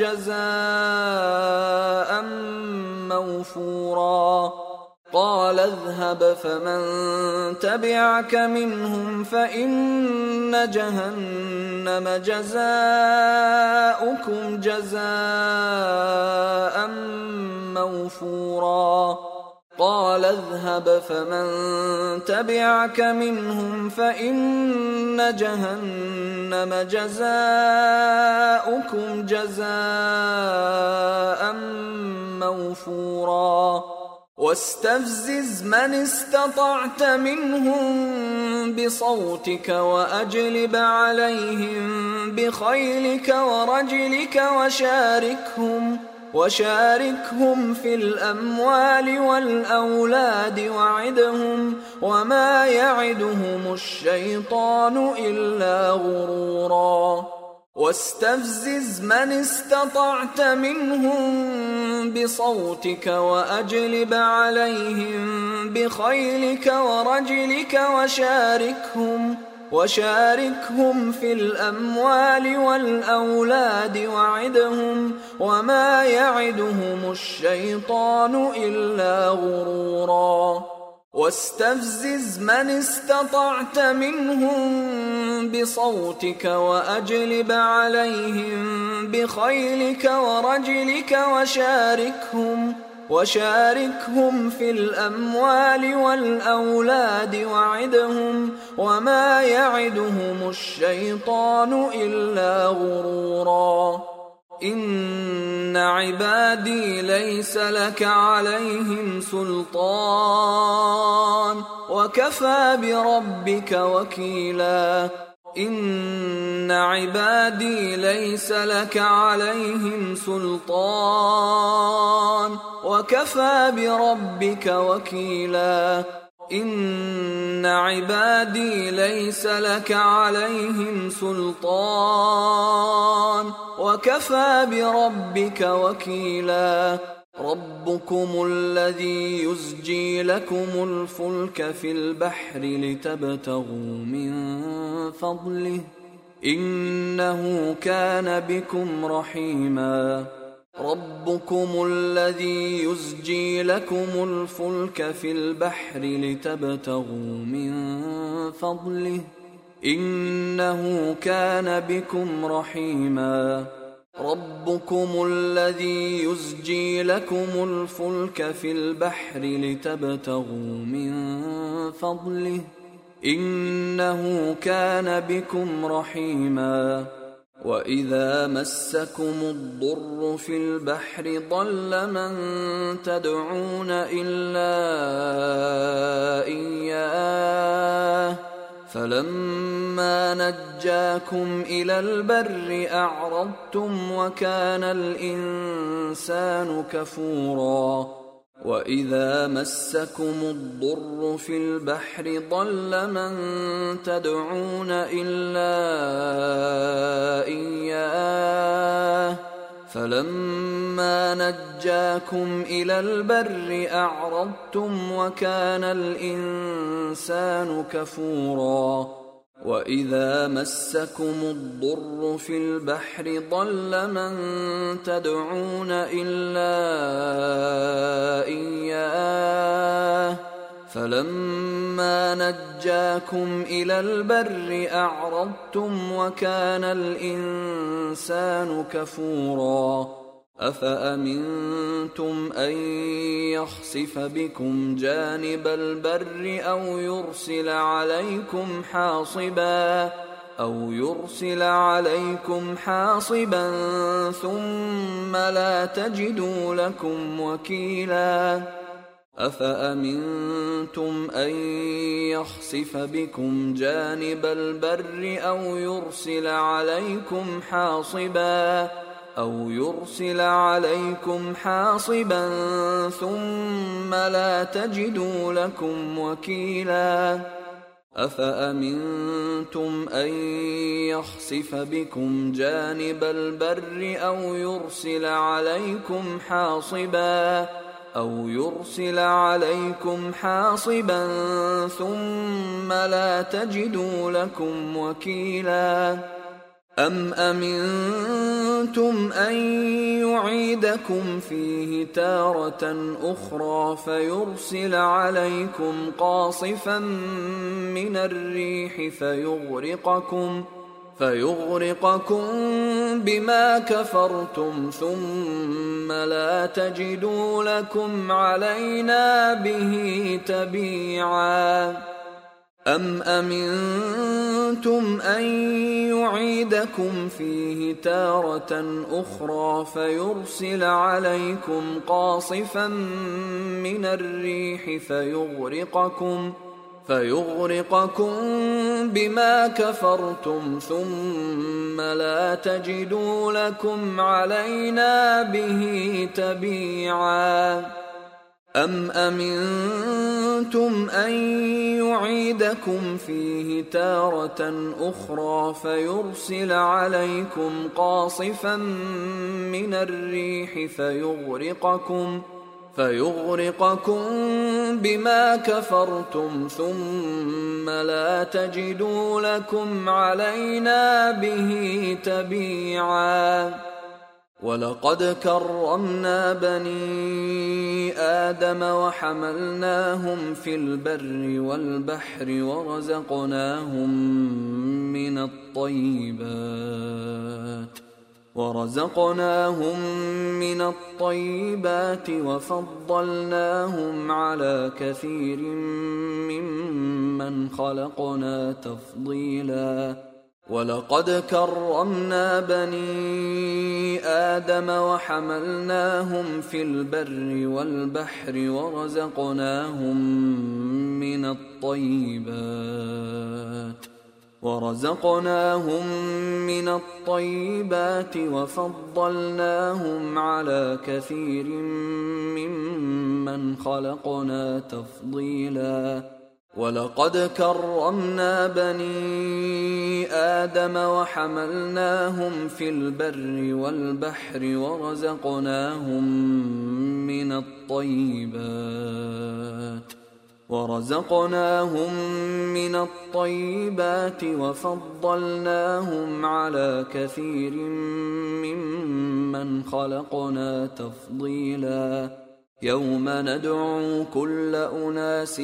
جزاء موفورا. قال اذهب فمن تبعك منهم فإن جهنم جزاؤكم جزاء موفورا. قال اذهب فمن تبعك منهم فإن جهنم جزاؤكم جزاء موفورا. واستفزز من استطعت منهم بصوتك وأجلب عليهم بخيلك ورجلك وشاركهم وشاركهم في الأموال والأولاد وعدهم وما يعدهم الشيطان إلا غرورا. واستفزز من استطعت منهم بصوتك وأجلب عليهم بخيلك ورجلك وشاركهم وشاركهم في الأموال والأولاد وعدهم وما يعدهم الشيطان إلا غرورا. واستفزز من استطعت منهم بصوتك وأجلب عليهم بخيلك ورجلك وشاركهم وشاركهم في الأموال والأولاد وعدهم وما يعدهم الشيطان إلا غرورا. إن عبادي ليس لك عليهم سلطان وكفى بربك وكيلا. إن عبادي ليس لك عليهم سلطان وكفى بربك وكيلا. إن عبادي ليس لك عليهم سلطان وكفى بربك وكيلا ربكم الذي يزجي لكم الفلك في البحر لتبتغوا من فضله إنه كان بكم رحيما ربكم الذي يزجي لكم الفلك في البحر لتبتغوا من فضله إنه كان بكم رحيما ربكم الذي يزجي لكم الفلك في البحر لتبتغوا من فضله إنه كان بكم رحيما وإذا مسكم الضر في البحر ضل من تدعون إلا إياه فلما نجاكم إلى البر أعرضتم وكان الإنسان كفورا وإذا مسكم الضر في البحر ضل من تدعون إلا إياه فلما نجاكم إلى البر أعرضتم وكان الإنسان كفورا وإذا مسكم الضر في البحر ضل من تدعون إلا إياه فلما نجاكم إلى البر أعرضتم وكان الإنسان كفورا أفأمنتم أن يخسف بكم جانب البر أو يرسل عليكم حاصبا أو يرسل عليكم حاصبا ثم لا تجدوا لكم وكيلا أفأمنتم أن يخسف بكم جانب البر أو يرسل عليكم حاصبا أو يرسل عليكم حاصبا ثم لا تجدوا لكم وكيلا أفأمنتم أن يخسف بكم جانب البر أو يرسل عليكم حاصبا أو يرسل عليكم حاصبا ثم لا تجدوا لكم وكيلا أم أمنتم أن يعيدكم فيه تارة أخرى فيرسل عليكم قاصفا من الريح فيغرقكم فيغرقكم بما كفرتم ثم لا تجدوا لكم علينا به تبيعا أم أمنتم أن يعيدكم فيه تارة أخرى فيرسل عليكم قاصفا من الريح فيغرقكم فيغرقكم بما كفرتم ثم لا تجدوا لكم علينا به تبيعا أم أمنتم أن يعيدكم فيه تارة أخرى فيرسل عليكم قاصفا من الريح فيغرقكم فيغرقكم بما كفرتم ثم لا تجدوا لكم علينا به تبيعا ولقد كرمنا بني آدم وحملناهم في البر والبحر ورزقناهم من الطيبات ورزقناهم من الطيبات وفضلناهم على كثير ممن خلقنا تفضيلا ولقد كرمنا بني آدم وحملناهم في البر والبحر ورزقناهم من الطيبات ورزقناهم من الطيبات وفضلناهم على كثير ممن خلقنا تفضيلا ولقد كرمنا بني آدم وحملناهم في البر والبحر ورزقناهم من الطيبات ورزقناهم من الطيبات وفضلناهم على كثير ممن خلقنا تفضيلا يوم ندعو كل أناس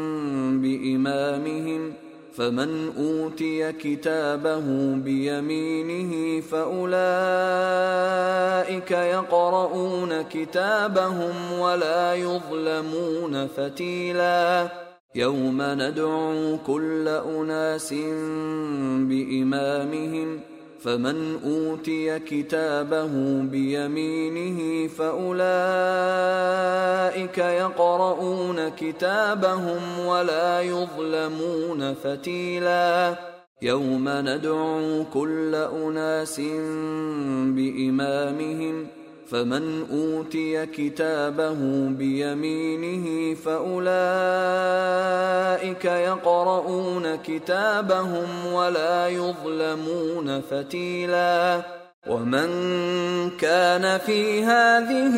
بإمامهم فمن أوتي كتابه بيمينه فأولئك يقرؤون كتابهم ولا يظلمون فتيلا يوم ندعو كل أناس بإمامهم فمن أوتي كتابه بيمينه فأولئك يقرؤون كتابهم ولا يظلمون فتيلا يوم ندعو كل أناس بإمامهم فمن أوتي كتابه بيمينه فأولئك يقرؤون كتابهم ولا يظلمون فتيلا ومن كان في هذه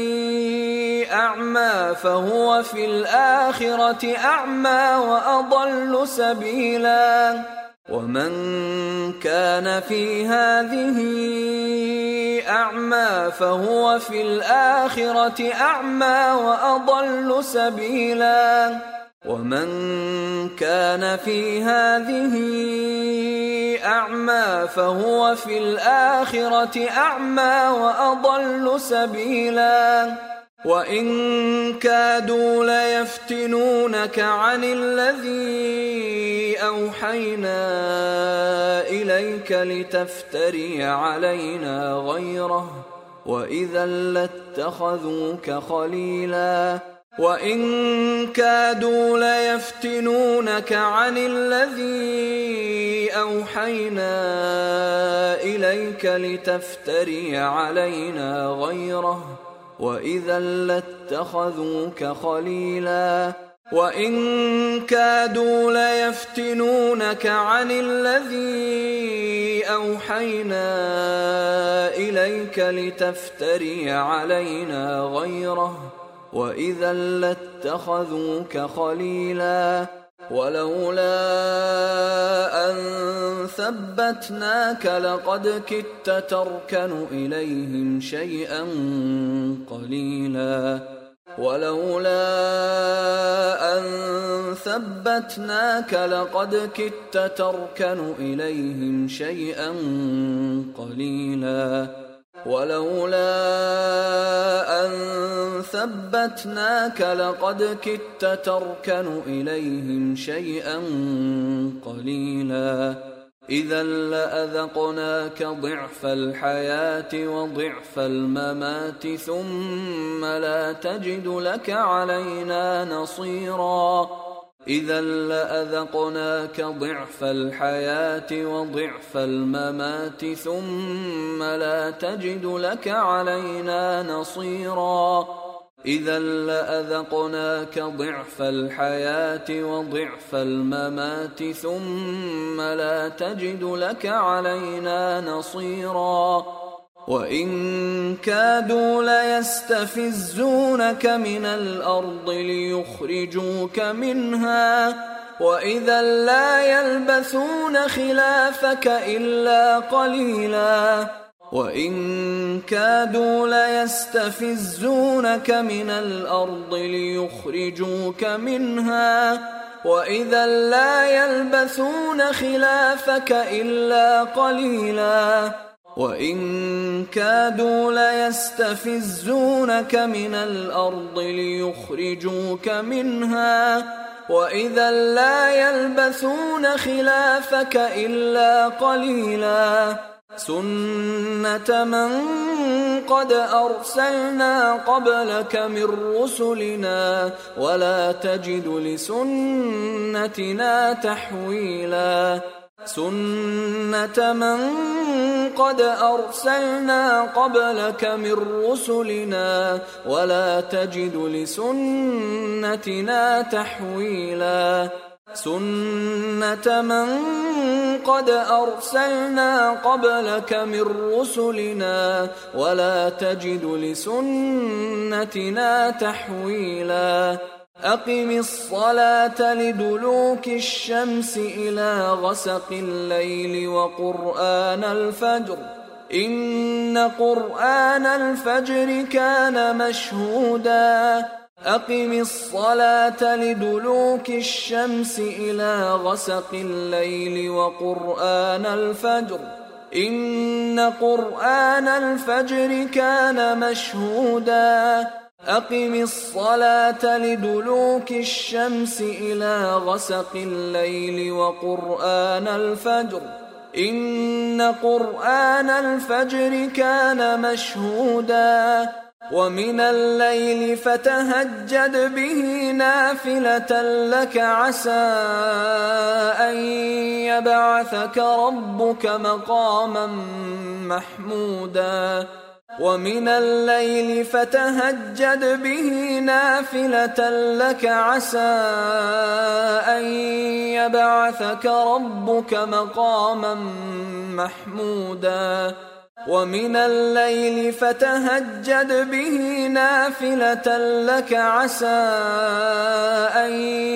أعمى فهو في الآخرة أعمى وأضل سبيلا ومن كان في هذه أعمى فهو في الآخرة أعمى وأضل سبيلا ومن كان في هذه أعمى فهو في الآخرة أعمى وأضل سبيلا وإن كادوا ليفتنونك عن الذي أوحينا إليك لتفتري علينا غيره وإذا لاتخذوك خليلا وإن كادوا ليفتنونك عن الذي أوحينا إليك لتفتري علينا غيره وإذا لاتخذوك خليلا وإن كادوا ليفتنونك عن الذي أوحينا إليك لتفتري علينا غيره وإذا لاتخذوك خليلا ولولا أن ثبتناك لقد كدت تركن إليهم شيئا قليلا ولولا أن ثبتناك لقد كدت تركن إليهم شيئا قليلا ولولا أن ثبتناك لقد كدت تركن إليهم شيئا قليلا إذا لأذقناك ضعف الحياة وضعف الممات ثم لا تجد لك علينا نصيرا إذا لأذقناك ضعف الحياة وضعف الممات ثم لا تجد لك علينا نصيرا إذا لأذقناك ضعف الحياة وضعف الممات ثم لا تجد لك علينا نصيرا وإن كادوا ليستفزونك من الأرض ليخرجوك منها وإذا لا يلبثون خلافك إلا قليلا وإن كادوا ليستفزونك من الأرض ليخرجوك منها وإذا لا يلبثون خلافك إلا قليلا وإن كادوا ليستفزونك من الأرض ليخرجوك منها وإذا لا يلبثون خلافك إلا قليلا سنة من قد أرسلنا قبلك من رسلنا ولا تجد لسنتنا تحويلا سنة من قد أرسلنا قبلك من رسلنا ولا تجد لسنتنا تحويلا سنة من قد أرسلنا قبلك من رسلنا ولا تجد لسنتنا تحويلا أقم الصلاة لدلوك الشمس إلى غسق الليل وقرآن الفجر إن قرآن الفجر كان مشهودا أقم الصلاة لدلوك الشمس إلى غسق الليل وقرآن الفجر إن قرآن الفجر كان مشهودا أقم الصلاة لدلوك الشمس إلى غسق الليل وقرآن الفجر إن قرآن الفجر كان مشهودا ومن الليل فتهجد به نافلة لك عسى أن يبعثك ربك مقاما محمودا ومن الليل فتهجد به نافلة لك عسى أن يبعثك ربك مقاما محمودا ومن الليل فتهجد به نافلة لك عسى أن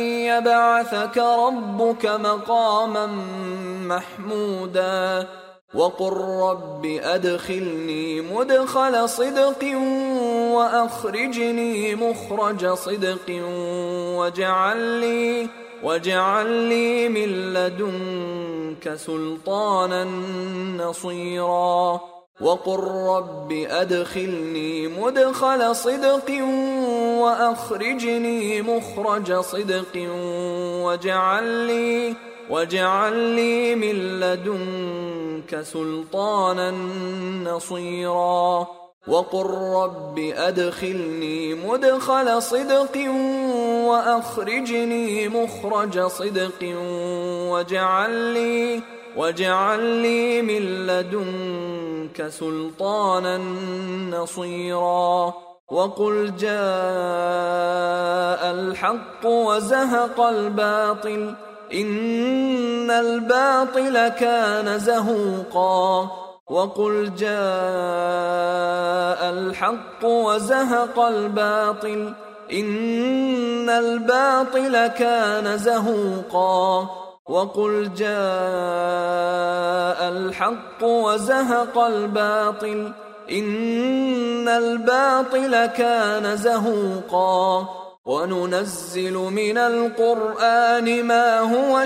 يبعثك ربك مقاما محمودا وقل رب أدخلني مدخل صدق وأخرجني مخرج صدق واجعل لي واجعل لي من لدنك سلطانا نصيرا وقل رب أدخلني مدخل صدق وأخرجني مخرج صدق واجعل لي واجعل لي من لدنك سلطانا نصيرا وقل رب أدخلني مدخل صدق وأخرجني مخرج صدق واجعل لي واجعل لي من لدنك سلطانا نصيرا وقل جاء الحق وزهق الباطل إن الباطل كان زهوقا وقل جاء الحق وزهق الباطل إن الباطل كان زهوقا وقل جاء الحق وزهق الباطل إن الباطل كان زهوقا وننزل من القرآن ما هو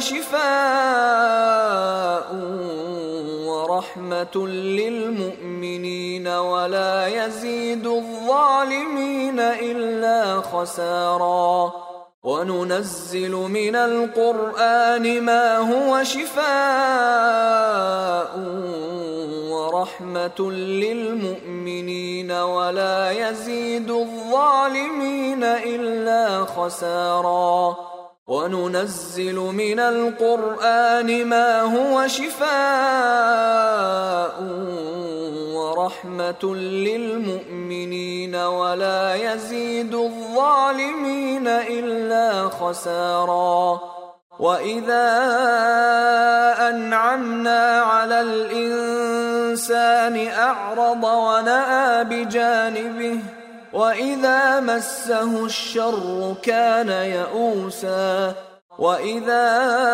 شفاء ورحمة للمؤمنين ولا يزيد الظالمين إلا خسارا وننزل من القرآن ما هو شفاء ورحمة للمؤمنين ولا يزيد الظالمين إلا خسارا وننزل من القرآن ما هو شفاء ورحمة للمؤمنين ولا يزيد الظالمين إلا خسارا وإذا أنعمنا على الإنسان أعرض ونأى بجانبه وإذا مسه الشر كان يئوسا وإذا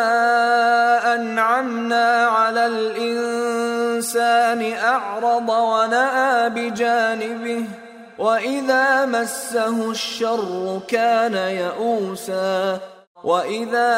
أنعمنا على الإنسان أعرض ونأى بجانبه وإذا مسه الشر كان يئوسا وإذا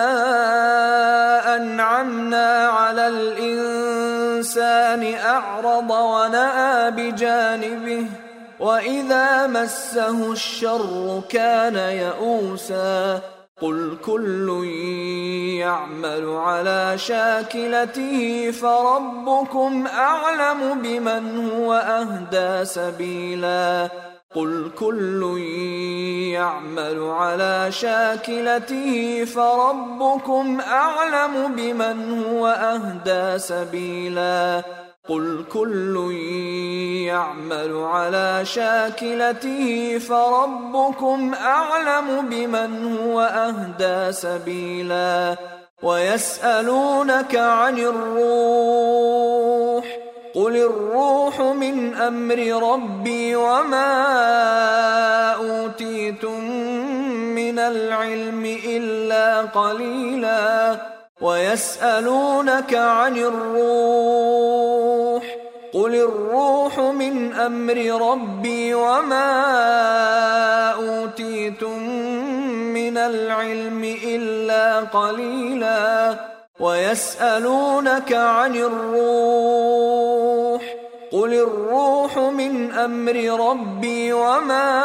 أنعمنا على الإنسان أعرض ونأى بجانبه وإذا مسه الشر كان يئوسا قل كل يعمل على شاكلته فربكم أعلم بمن هو أهدى سبيلا قل كل يعمل على شاكلته فربكم أعلم بمن هو أهدى سبيلا قل كل يعمل على شاكلته فربكم أعلم بمن هو أهدى سبيلا ويسألونك عن الروح قل الروح من أمر ربي وما أوتيتم من العلم إلا قليلا ويسألونك عن الروح قل الروح من أمر ربي وما أوتيتم من العلم إلا قليلا ويسألونك عن الروح قل الروح من أمر ربي وما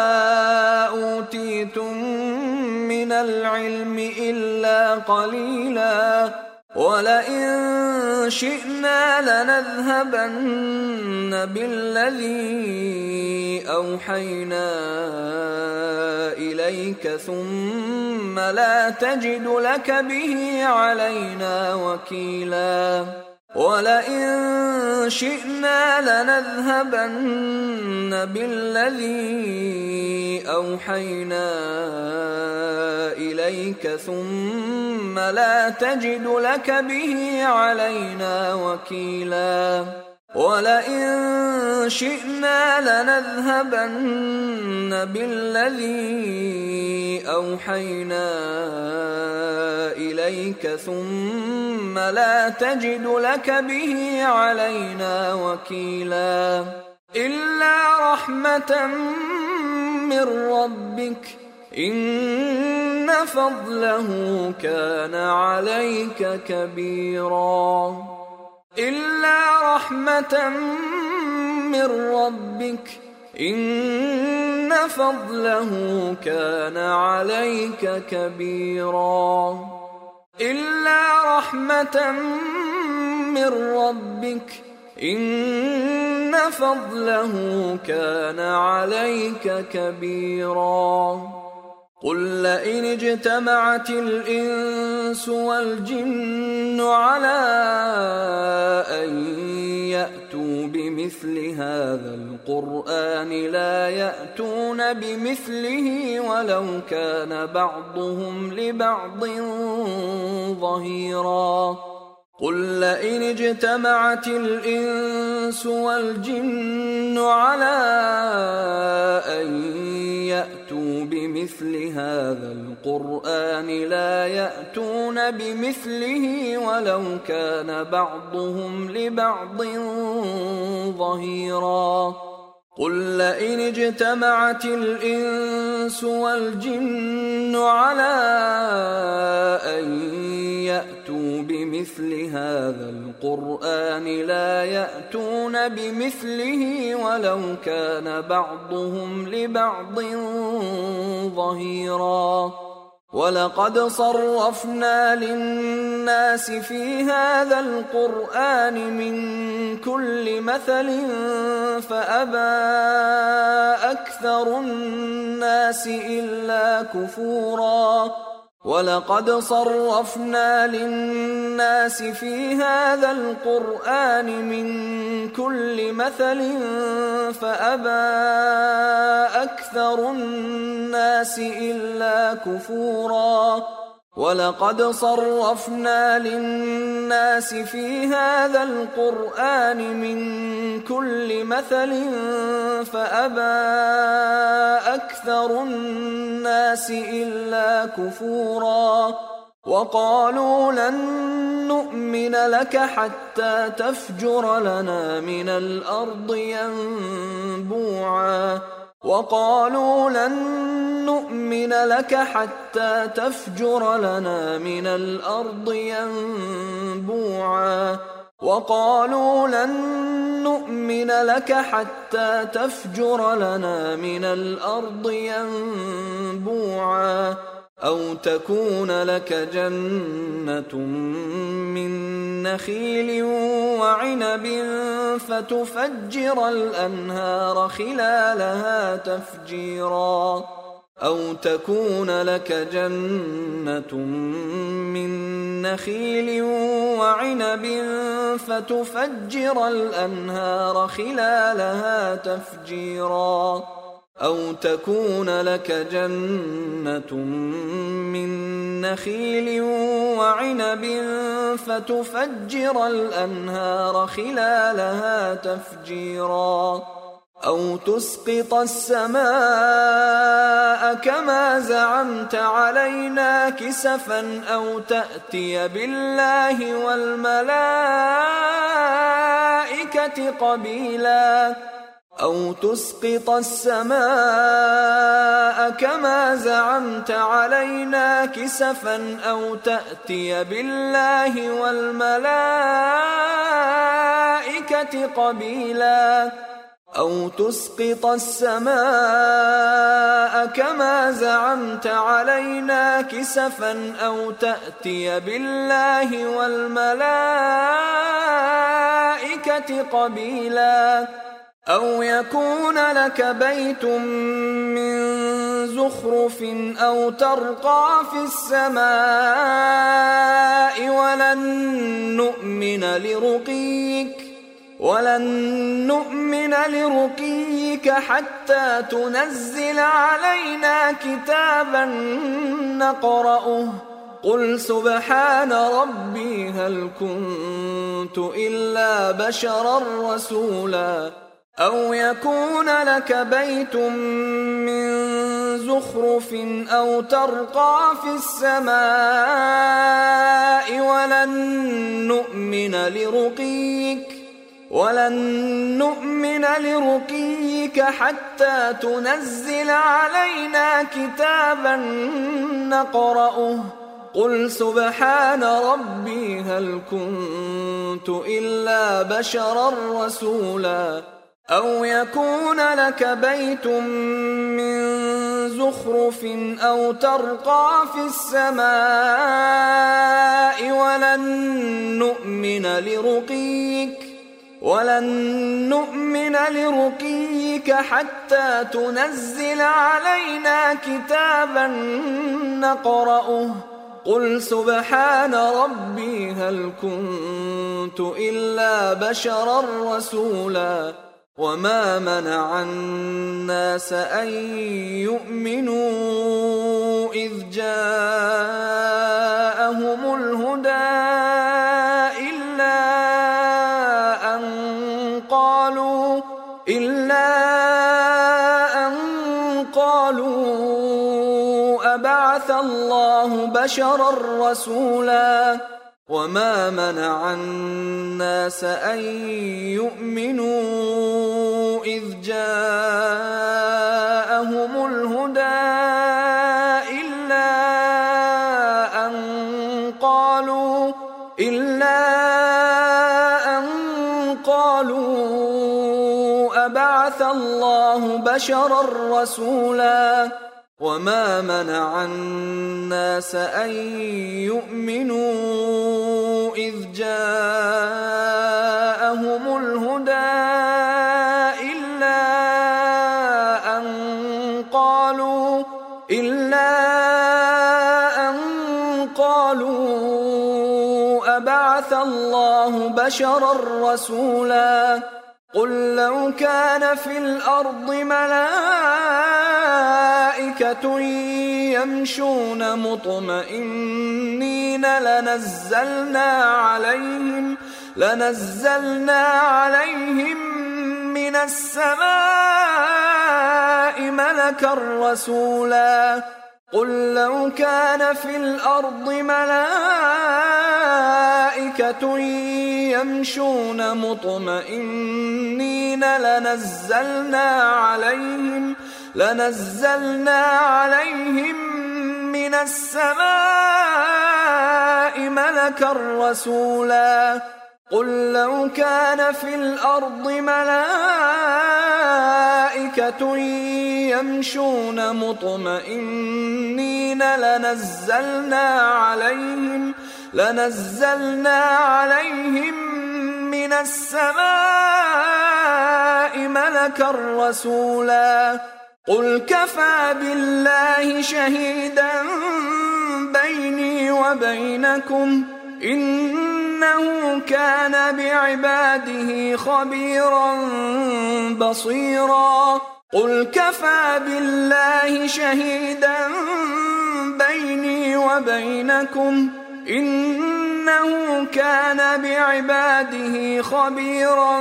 أوتيتم من العلم إلا قليلا ولئن شئنا لنذهبن بالذي أوحينا إليك ثم لا تجد لك به علينا وكيلا ولئن شئنا لنذهبن بالذي أوحينا إليك ثم لا تجد لك به علينا وكيلا ولئن شئنا لنذهبن بالذي أوحينا إليك ثم لا تجد لك به علينا وكيلا إلا رحمة من ربك إن فضله كان عليك كبيرا إلا رحمة من ربك إن فضله كان عليك كبيرا إلا رحمة من ربك إن فضله كان عليك كبيرا قل لئن اجتمعت الإنس والجن على أن يأتوا بمثل هذا القرآن لا يأتون بمثله ولو كان بعضهم لبعض ظهيرا قل لئن اجتمعت الإنس والجن على أن يأتوا بمثل هذا القرآن لا يأتون بمثله ولو كان بعضهم لبعض ظهيرا قل لئن اجتمعت الإنس والجن على أن يأتوا بمثل هذا القرآن لا يأتون بمثله ولو كان بعضهم لبعض ظهيرا ولقد صرفنا للناس في هذا القرآن من كل مثل فأبى أكثر الناس إلا كفورا ولقد صرفنا للناس في هذا القرآن من كل مثل فأبى أكثر الناس إلا كفورا ولقد صرفنا للناس في هذا القرآن من كل مثل فأبى أكثر الناس إلا كفورا وقالوا لن نؤمن لك حتى تفجر لنا من الأرض ينبوعا وقالوا لن نؤمن لك حتى تفجر لنا من الأرض ينبوعا وقالوا لن نؤمن لك حتى تفجر لنا من الأرض ينبوعا أو تكون لك جنة من نخيل وعنب فتفجر الأنهار خلالها تفجيرا أو تكون لك جنة من نخيل وعنب فتفجر الأنهار خلالها تفجيرا أو تكون لك جنة من نخيل وعنب فتفجر الأنهار خلالها تفجيرا أو تسقط السماء كما زعمت علينا كسفا أو تأتي بالله والملائكة قبيلا أو تسقط السماء كما زعمت علينا كسفا أو تأتي بالله والملائكة قبيلا أو تسقط السماء كما زعمت علينا كسفا أو تأتي بالله والملائكة قبيلا أو يكون لك بيت من زخرف أو ترقى في السماء ولن نؤمن لرقيك ولن نؤمن لرقيك حتى تنزل علينا كتابا نقرأه قل سبحان ربي هل كنت إلا بشرا رسولا أو يكون لك بيت من زخرف أو ترقى في السماء ولن نؤمن لرقيك ولن نؤمن لرقيك حتى تنزل علينا كتابا نقرأه قل سبحان ربي هل كنت إلا بشرا رسولا أو يكون لك بيت من زخرف أو ترقى في السماء ولن نؤمن لرقيك ولن نؤمن لرقيك حتى تنزل علينا كتابا نقرأه قل سبحان ربي هل كنت إلا بشرا رسولا وما منع الناس أن يؤمنوا إذ جاءهم الهدى إلا أن قالوا إلا أن قالوا أبعث الله بشرا رسولا وما منع الناس أن يؤمنوا إذ جاءهم الهدى إلا أن قالوا إلا أن قالوا أبعث الله بشرا رسولا وما منع الناس أن يؤمنوا إذ جاءهم الهدى إلا أن قالوا إلا أن قالوا أبعث الله بشرا رسولا قل لو كان في الأرض ملائكة يمشون مطمئنين لنزلنا عليهم لنزلنا عليهم من السماء ملكا رسولا قل لو كان في الأرض ملائكة يمشون مطمئنين لنزلنا عليهم لنزلنا عليهم من السماء ملكا رسولا قل لو كان في الأرض ملائكة يمشون مطمئنين لنزلنا عليهم لنزلنا عليهم من السماء ملكا رسولا قل كفى بالله شهيدا بيني وبينكم إنه كان بعباده خبيرا بصيرا قل كفى بالله شهيدا بيني وبينكم إنه كان بعباده خبيرا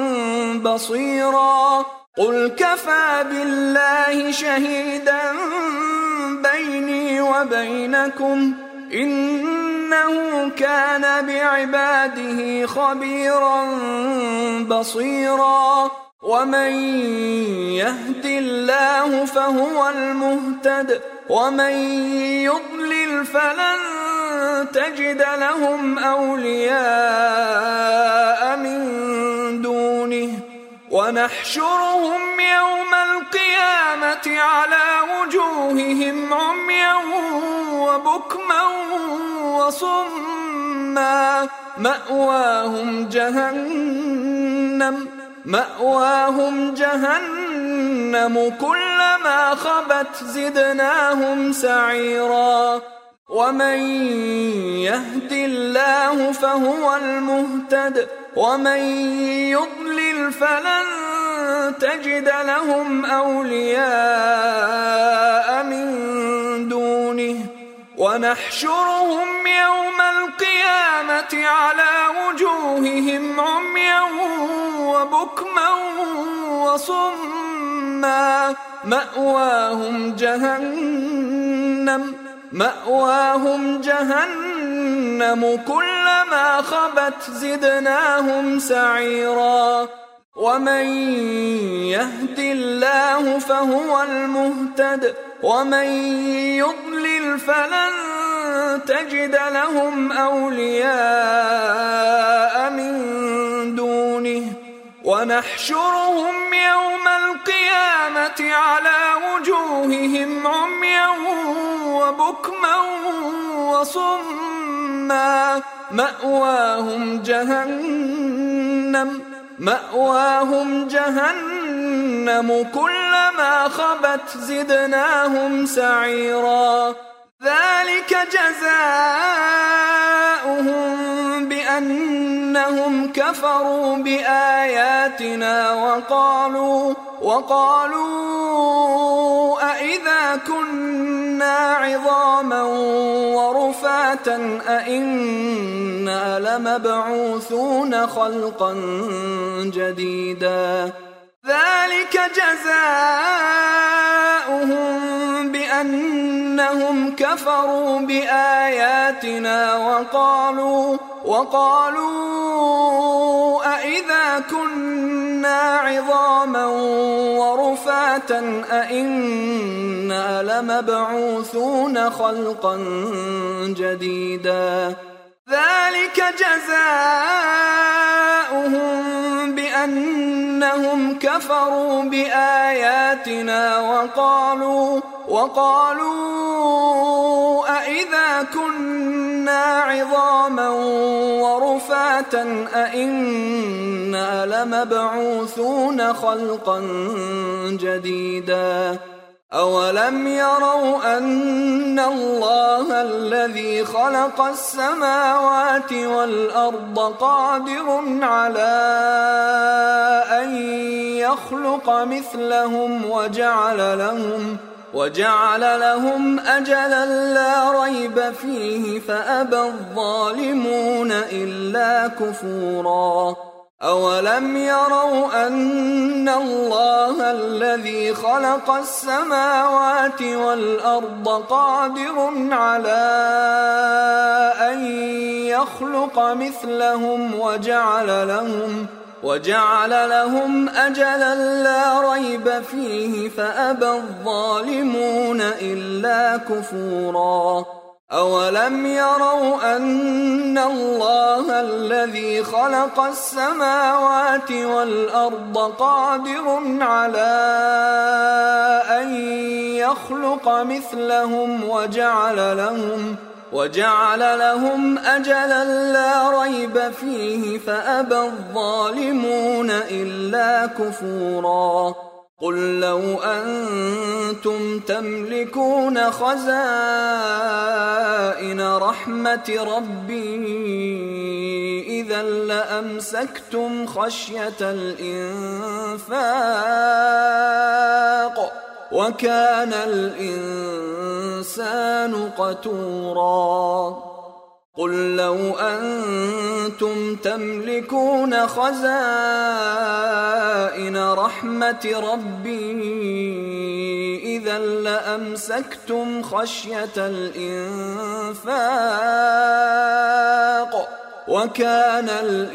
بصيرا قل كفى بالله شهيدا بيني وبينكم إنه كان بعباده خبيرا بصيرا ومن يهد الله فهو المهتد ومن يضلل فلن تجد لهم أولياء من دونه ونحشرهم يوم القيامة على وجوههم عميا وبكما وصما مأواهم جهنم مأواهم جهنم كلما خبت زدناهم سعيرا ومن يهد الله فهو المهتد ومن يضلل فلن تجد لهم أولياء من دونه ونحشرهم يوم القيامة على وجوههم عميا وبكما وصما مأواهم جهنم مأواهم جهنم كلما خبت زدناهم سعيرا ومن يهد الله فهو المهتد ومن يضلل فلن تجد لهم أولياء من دونه ونحشرهم يوم القيامة على وجوههم عميا وبكما وصما مأواهم جهنم مأواهم جهنم كلما خبت زدناهم سعيرا ذلك جزاؤهم بأنهم كفروا بآياتنا وقالوا وقالوا أإذا كنا عظاما ورفاتا أإنا لمبعوثون خلقا جديدا ذلك جزاؤهم بأنهم كفروا بآياتنا وقالوا وقالوا أإذا كنا عظاما ورفاتا أإنا لمبعوثون خلقا جديدا ذلك جزاؤهم بأنهم كفروا بآياتنا وقالوا وقالوا أإذا كنا عظاما ورفاتا أإنا لمبعوثون خلقا جديدا أولم يروا أن الله الذي خلق السماوات والأرض قادر على أن يخلق مثلهم وجعل لهم وجعل لهم أجلا لا ريب فيه فأبى الظالمون إلا كفورا أولم يروا أن الله الذي خلق السماوات والأرض قادر على أن يخلق مثلهم وجعل لهم وجعل لهم أجلا لا ريب فيه فأبى الظالمون إلا كفورا أولم يروا أن الله الذي خلق السماوات والأرض قادر على أن يخلق مثلهم وجعل لهم وجعل لهم أجلا لا ريب فيه فأبى الظالمون إلا كفورا قل لو أنتم تملكون خزائن رحمة ربي إذا لأمسكتم خشية الإنفاق وكان الإنسان قتوراً قل لو أنتم تملكون خزائن رحمة ربي إذا لأمسكتم خشية الإنفاق وكان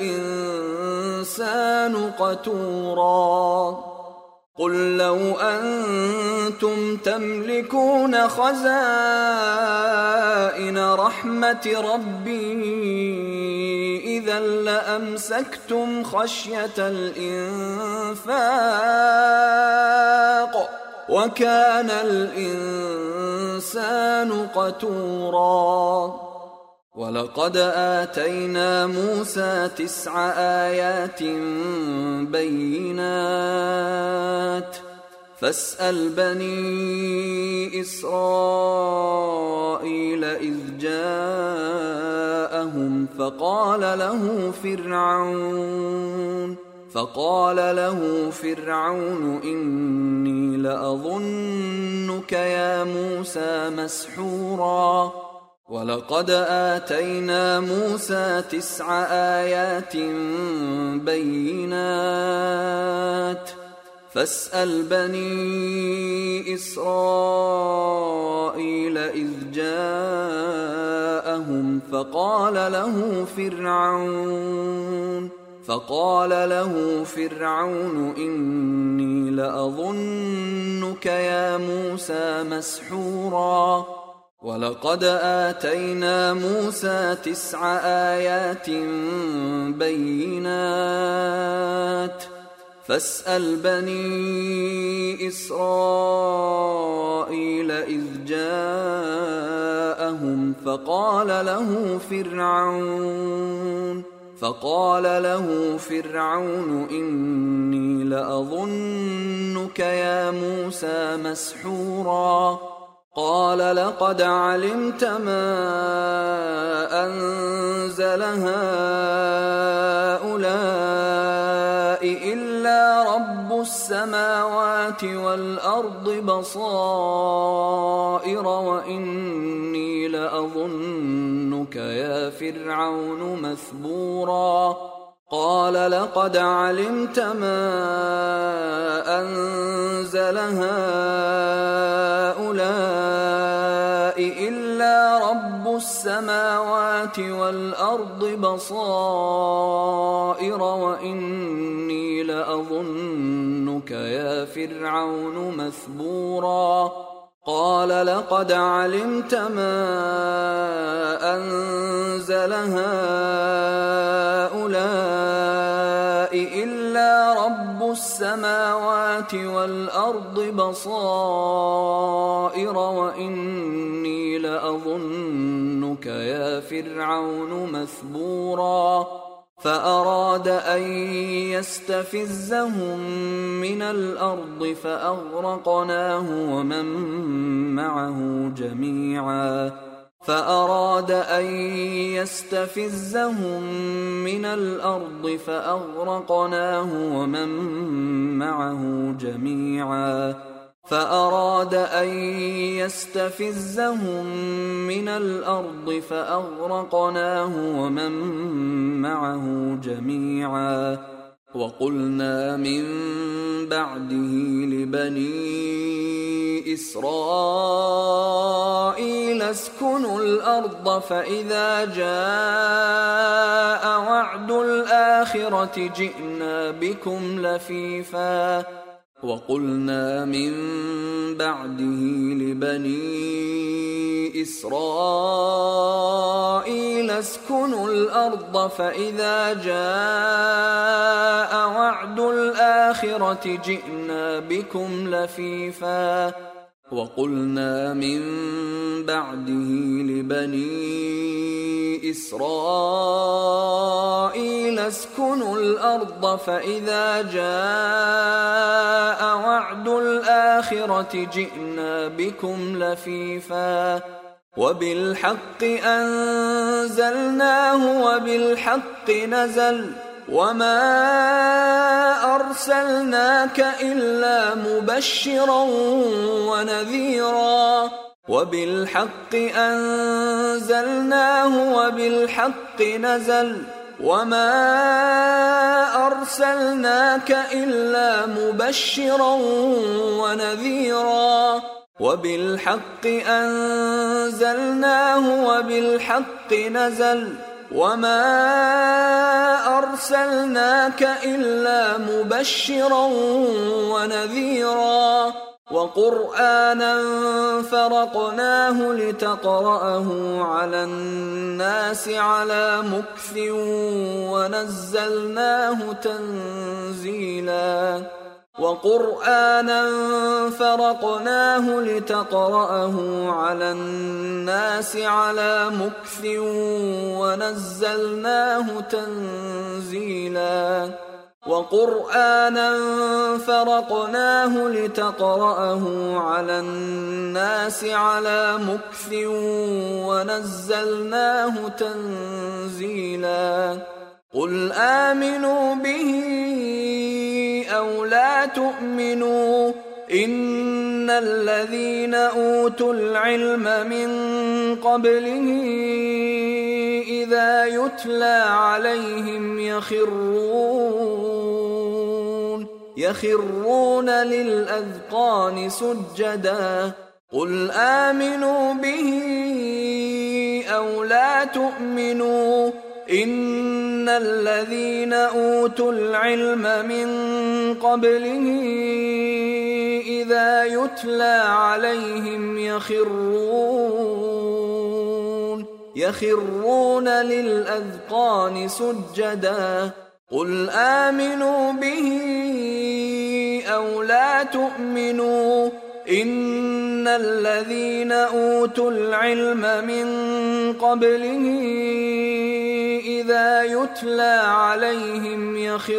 الإنسان قتوراً قل لو أنتم تملكون خزائن رحمة ربي إذا لأمسكتم خشية الإنفاق وكان الإنسان قتوراً ولقد آتينا موسى تسع آيات بينات فاسأل بني إسرائيل إذ جاءهم فقال له فرعون فقال له فرعون إني لأظنك يا موسى مسحورا ولقد آتينا موسى تسع آيات بينات فاسأل بني إسرائيل إذ جاءهم فقال له فرعون فقال له فرعون إني لأظنك يا موسى مسحورا ولقد آتينا موسى تسع آيات بينات فاسأل بني إسرائيل إذ جاءهم فقال له فرعون فقال له فرعون إني لأظنك يا موسى مسحورا قال لقد علمت ما أنزل هؤلاء إلا رب السماوات والأرض بصائر وإني لأظنك يا فرعون مثبورا قال لقد علمت ما أنزل هؤلاء إلا رب السماوات والأرض بصائر وإني لأظنك يا فرعون مثبورا قال لقد علمت ما أنزل هؤلاء إلا رب السماوات والأرض بصائر وإني لأظنك يا فرعون مثبورا فأراد أن يستفزهم من الأرض فأغرقناه ومن معه جميعا فأراد أن يستفزهم من الأرض فأغرقناه ومن معه جميعا فأراد أن يستفزهم من الأرض فأغرقناه ومن معه جميعا وقلنا من بعده لبني إسرائيل اسكنوا الأرض فإذا جاء وعد الآخرة جئنا بكم لفيفا وقلنا من بعده لبني إسرائيل اسكنوا الأرض فإذا جاء وعد الآخرة جئنا بكم لفيفا وقلنا من بعده لبني إسرائيل اسكنوا الأرض فإذا جاء وعد الآخرة جئنا بكم لفيفا وبالحق أنزلناه وبالحق نزل وما أرسلناك إلا مبشرا ونذيرا وبالحق أنزلناه وبالحق نزل وما أرسلناك إلا مبشرا ونذيرا وبالحق أنزلناه وبالحق نزل وما أرسلناك إلا مبشرا ونذيرا وقرآنا فرقناه لتقرأه على الناس على مكث ونزلناه تنزيلا وقرآنا فرقناه لتقرأه على الناس على مكث ونزلناه تنزيلا وقرآنا فرقناه لتقرأه على الناس على مكث ونزلناه تنزيلا قل آمنوا به أو لا تؤمنوا إن الذين أوتوا العلم من قبله إذا يتلى عليهم يخرون يخرون للأذقان سجدا قل آمنوا به أو لا تؤمنوا إن الذين أوتوا العلم من قبله إذا يتلى عليهم يخرون يخرون للأذقان سجدا قل آمنوا به أو لا تؤمنوا إن الذين أوتوا العلم من قبله إذا يتلى عليهم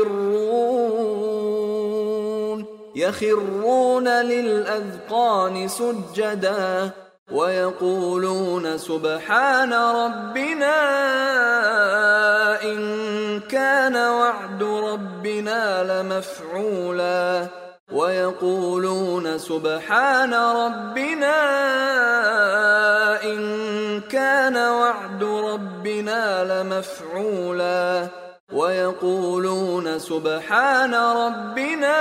يخرون يخرون للأذقان سجدا ويقولون سبحان ربنا إن كان وعد ربنا لمفعولا ويقولون سبحان ربنا إن كان وعد ربنا لمفعولا ويقولون سبحان ربنا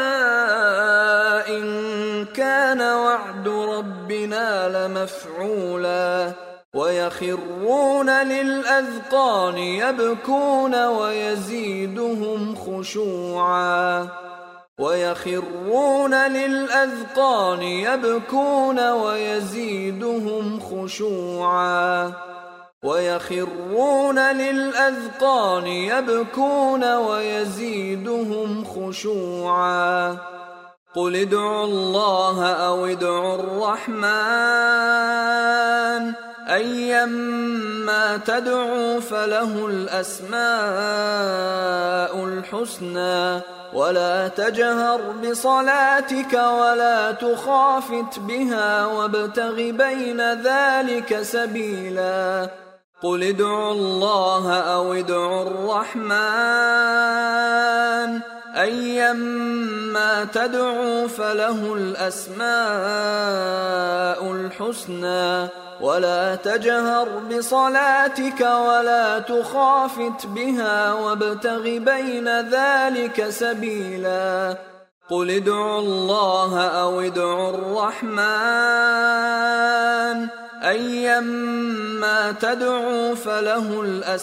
إن كان وعد ربنا لمفعولا ويخرون للأذقان يبكون ويزيدهم خشوعا ويخرون للأذقان يبكون ويزيدهم خشوعا ويخرون للأذقان يبكون ويزيدهم خشوعا قل ادعوا الله أو ادعوا الرحمن أيما تدعوا فله الأسماء الحسنى ولا تجهر بصلاتك ولا تخافت بها وابتغ بين ذلك سبيلا قل ادعوا الله أو ادعوا الرحمن أيما تدعوا فله الأسماء الحسنى ولا تجهر بصلاتك ولا تخافت بها وابتغ بين ذلك سبيلا قل ادعوا الله أو ادعوا الرحمن أيما تدعوا فله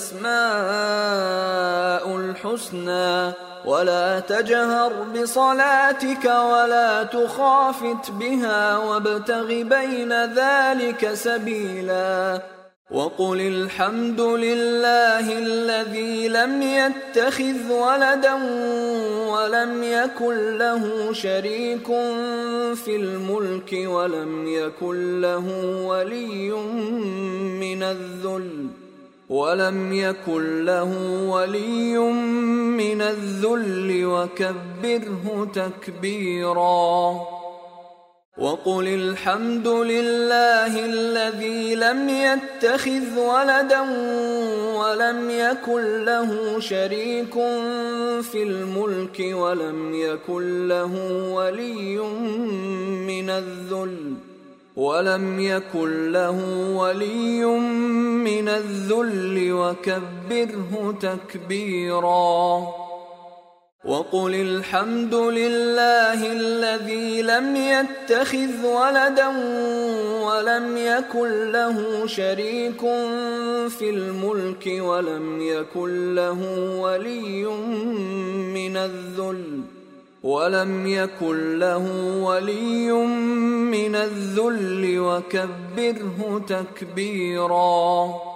الأسماء الحسنى ولا تجهر بصلاتك ولا تخافت بها وابتغ بين ذلك سبيلا وقل الحمد لله الذي لم يتخذ ولدا ولم يكن له شريك في الملك ولم يكن له ولي من الذل ولم يكن له ولي من الذل وكبره تكبيرا وقل الحمد لله الذي لم يتخذ ولدا ولم يكن له شريك في الملك ولم يكن له ولي من الذل ولم يكن له ولي من الذل وكبره تكبيرا. وقل الحمد لله الذي لم يتخذ ولدا ولم يكن له شريك في الملك ولم يكن له ولي من الذل ولم يكن له ولي من الذل وكبره تكبيرا.